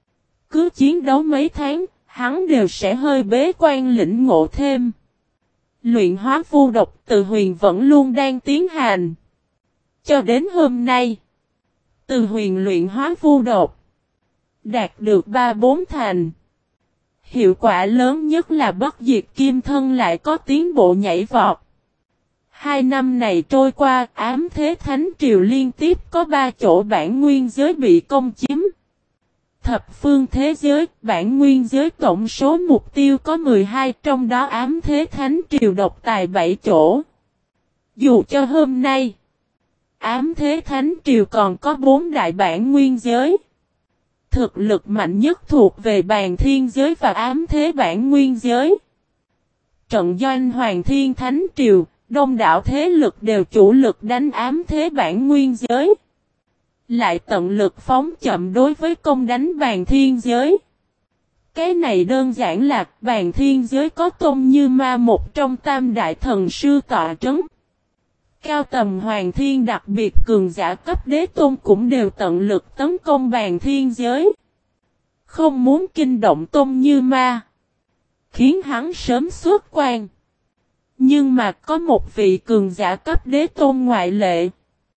Speaker 1: Cứ chiến đấu mấy tháng, hắn đều sẽ hơi bế quan lĩnh ngộ thêm. Luyện hóa vu độc Từ Huyền vẫn luôn đang tiến hành. Cho đến hôm nay, Từ Huyền luyện hóa vu độc đạt được ba bốn thành. Hiệu quả lớn nhất là bất diệt kim thân lại có tiến bộ nhảy vọt. Hai năm này trôi qua, ám thế thánh triều liên tiếp có ba chỗ bản nguyên giới bị công chiếm. Thập phương thế giới, bản nguyên giới tổng số mục tiêu có mười hai, trong đó ám thế thánh triều độc tài bảy chỗ. Dù cho hôm nay, ám thế thánh triều còn có bốn đại bản nguyên giới. Thực lực mạnh nhất thuộc về bàn thiên giới và ám thế bản nguyên giới. Trận doanh Hoàng Thiên Thánh Triều, đông đảo thế lực đều chủ lực đánh ám thế bản nguyên giới. Lại tận lực phóng chậm đối với công đánh bàn thiên giới. Cái này đơn giản là bàn thiên giới có Tôn Như Ma một trong tam đại thần sư tọa trấn. Cao tầm Hoàng Thiên đặc biệt cường giả cấp đế tôn cũng đều tận lực tấn công bàn thiên giới. Không muốn kinh động Tôn Như Ma, khiến hắn sớm xuất quan. Nhưng mà có một vị cường giả cấp đế tôn ngoại lệ.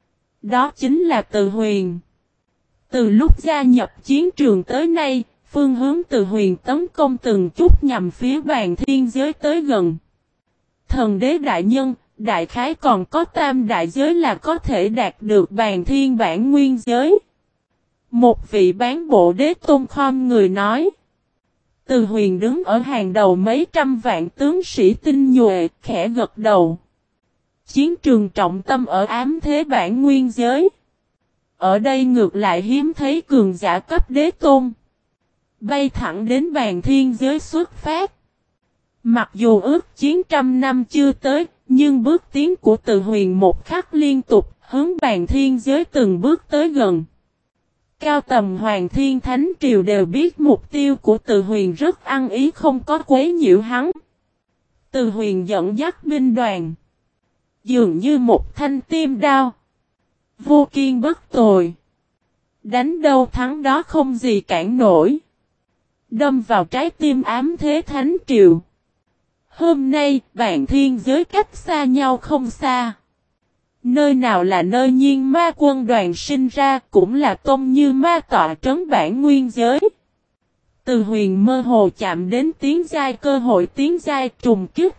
Speaker 1: Đó chính là Từ Huyền. Từ lúc gia nhập chiến trường tới nay, phương hướng Từ Huyền tấn công từng chút nhằm phía bàn thiên giới tới gần. Thần đế đại nhân, đại khái còn có tam đại giới là có thể đạt được bàn thiên bản nguyên giới. Một vị bán bộ đế tôn khom người nói. Từ Huyền đứng ở hàng đầu mấy trăm vạn tướng sĩ tinh nhuệ, khẽ gật đầu. Chiến trường trọng tâm ở ám thế bản nguyên giới. Ở đây ngược lại hiếm thấy cường giả cấp đế tôn. Bay thẳng đến bàn thiên giới xuất phát. Mặc dù ước chiến trăm năm chưa tới, nhưng bước tiến của Từ Huyền một khắc liên tục, hướng bàn thiên giới từng bước tới gần. Cao tầm Hoàng Thiên Thánh Triều đều biết mục tiêu của Từ Huyền rất ăn ý không có quấy nhiễu hắn. Từ Huyền dẫn dắt binh đoàn. Dường như một thanh tiêm đao. Vô kiên bất tồi. Đánh đâu thắng đó không gì cản nổi. Đâm vào trái tim ám thế Thánh Triều. Hôm nay, bàn thiên giới cách xa nhau không xa. Nơi nào là nơi Nhiên Ma quân đoàn sinh ra, cũng là Tôn Như Ma tọa trấn bản nguyên giới. Từ Huyền mơ hồ chạm đến tiến giai cơ hội tiến giai trùng kích.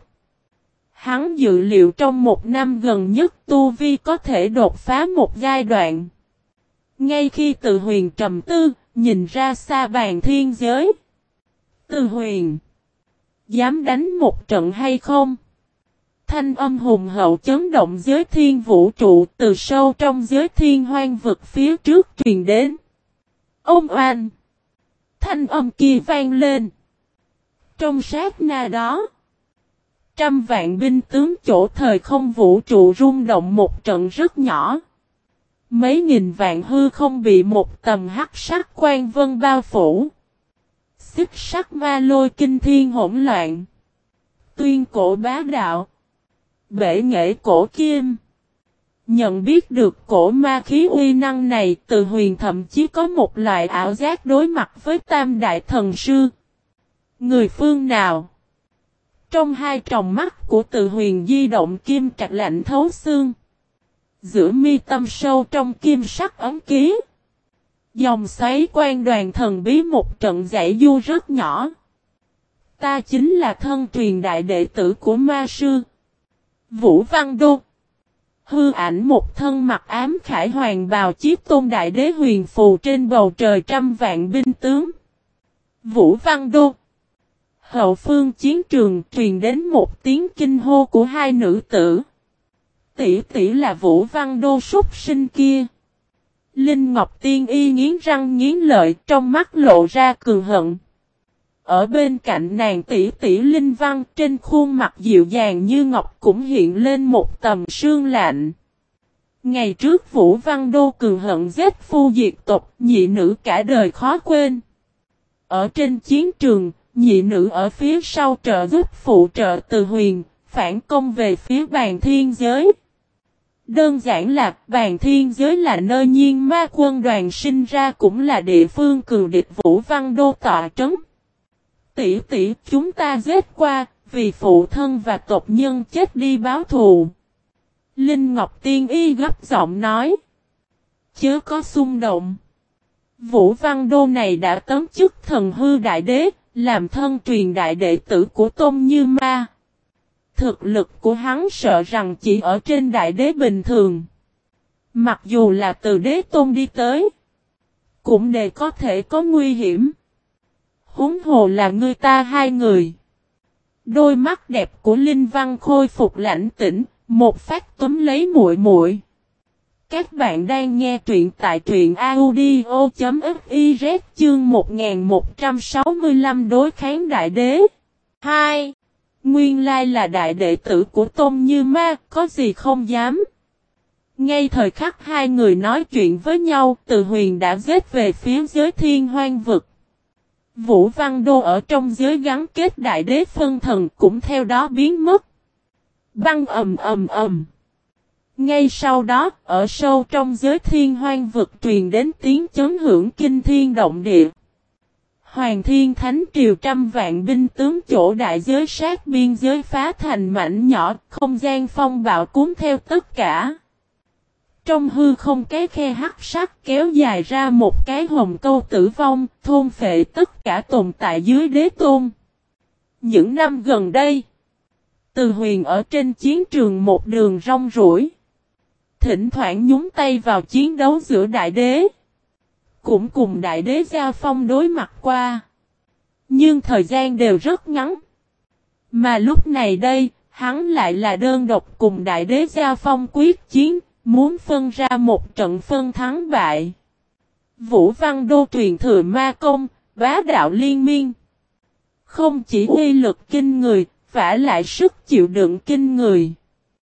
Speaker 1: Hắn dự liệu trong một năm gần nhất tu vi có thể đột phá một giai đoạn. Ngay khi Từ Huyền trầm tư, nhìn ra xa bàn thiên giới. Từ Huyền, dám đánh một trận hay không? Thanh âm hùng hậu chấn động giới thiên vũ trụ từ sâu trong giới thiên hoang vực phía trước truyền đến. Ông oanh! Thanh âm kia vang lên. Trong sát na đó, trăm vạn binh tướng chỗ thời không vũ trụ rung động một trận rất nhỏ. Mấy nghìn vạn hư không bị một tầm hắc sắc quan vân bao phủ. Xích sắc ma lôi kinh thiên hỗn loạn. Tuyên cổ bá đạo. Bể nghệ cổ kim. Nhận biết được cổ ma khí uy năng này, Từ Huyền thậm chí có một loại ảo giác đối mặt với tam đại thần sư. Người phương nào? Trong hai tròng mắt của Từ Huyền di động kim trạch lạnh thấu xương. Giữa mi tâm sâu trong kim sắc ấm ký. Dòng xoáy quan đoàn thần bí một trận giải du rất nhỏ. Ta chính là thân truyền đại đệ tử của ma sư Vũ Văn Đô. Hư ảnh một thân mặc ám khải hoàng bào chiếc tôn đại đế huyền phù trên bầu trời trăm vạn binh tướng. Vũ Văn Đô. Hậu phương chiến trường truyền đến một tiếng kinh hô của hai nữ tử. Tỷ tỷ là Vũ Văn Đô súc sinh kia. Linh Ngọc Tiên Y nghiến răng nghiến lợi, trong mắt lộ ra cường hận. Ở bên cạnh nàng tỷ tỷ Linh Văn, trên khuôn mặt dịu dàng như ngọc cũng hiện lên một tầm sương lạnh. Ngày trước Vũ Văn Đô cường hận giết phu diệt tộc, nhị nữ cả đời khó quên. Ở trên chiến trường, nhị nữ ở phía sau trợ giúp phụ trợ Từ Huyền, phản công về phía bàn thiên giới. Đơn giản là bàn thiên giới là nơi Nhiên Ma quân đoàn sinh ra, cũng là địa phương cường địch Vũ Văn Đô tọa trấn. Tỷ tỷ chúng ta giết qua, vì phụ thân và tộc nhân chết đi báo thù. Linh Ngọc Tiên Y gấp giọng nói. Chớ có xung động. Vũ Văn Đô này đã tấm chức thần hư đại đế, làm thân truyền đại đệ tử của Tôn Như Ma. Thực lực của hắn sợ rằng chỉ ở trên đại đế bình thường. Mặc dù là từ đế tôn đi tới, cũng đều có thể có nguy hiểm. Huống hồ là người ta hai người. Đôi mắt đẹp của Linh Văn khôi phục lãnh tĩnh, một phát túm lấy muội muội. Các bạn đang nghe truyện tại truyện audio.fiz chương một nghìn một trăm sáu mươi lăm đối kháng đại đế. hai. Nguyên lai là đại đệ tử của Tôn Như Ma, có gì không dám. Ngay thời khắc hai người nói chuyện với nhau, Từ Huyền đã giết về phía giới thiên hoang vực. Vũ Văn Đô ở trong giới gắn kết đại đế phân thần cũng theo đó biến mất. Băng ầm ầm ầm. Ngay sau đó, ở sâu trong giới thiên hoang vực truyền đến tiếng chấn hưởng kinh thiên động địa. Hoàng Thiên Thánh Triều trăm vạn binh tướng chỗ đại giới sát biên giới phá thành mảnh nhỏ, không gian phong bạo cuốn theo tất cả. Trong hư không cái khe hắc sắc kéo dài ra một cái hồng câu tử vong, thôn phệ tất cả tồn tại dưới đế tôn. Những năm gần đây, Từ Huyền ở trên chiến trường một đường rong ruổi. Thỉnh thoảng nhúng tay vào chiến đấu giữa đại đế. Cũng cùng đại đế giao phong đối mặt qua. Nhưng thời gian đều rất ngắn. Mà lúc này đây, hắn lại là đơn độc cùng đại đế giao phong quyết chiến, muốn phân ra một trận phân thắng bại. Vũ Văn Đô truyền thừa ma công, bá đạo liên miên. Không chỉ uy lực kinh người, vả lại sức chịu đựng kinh người.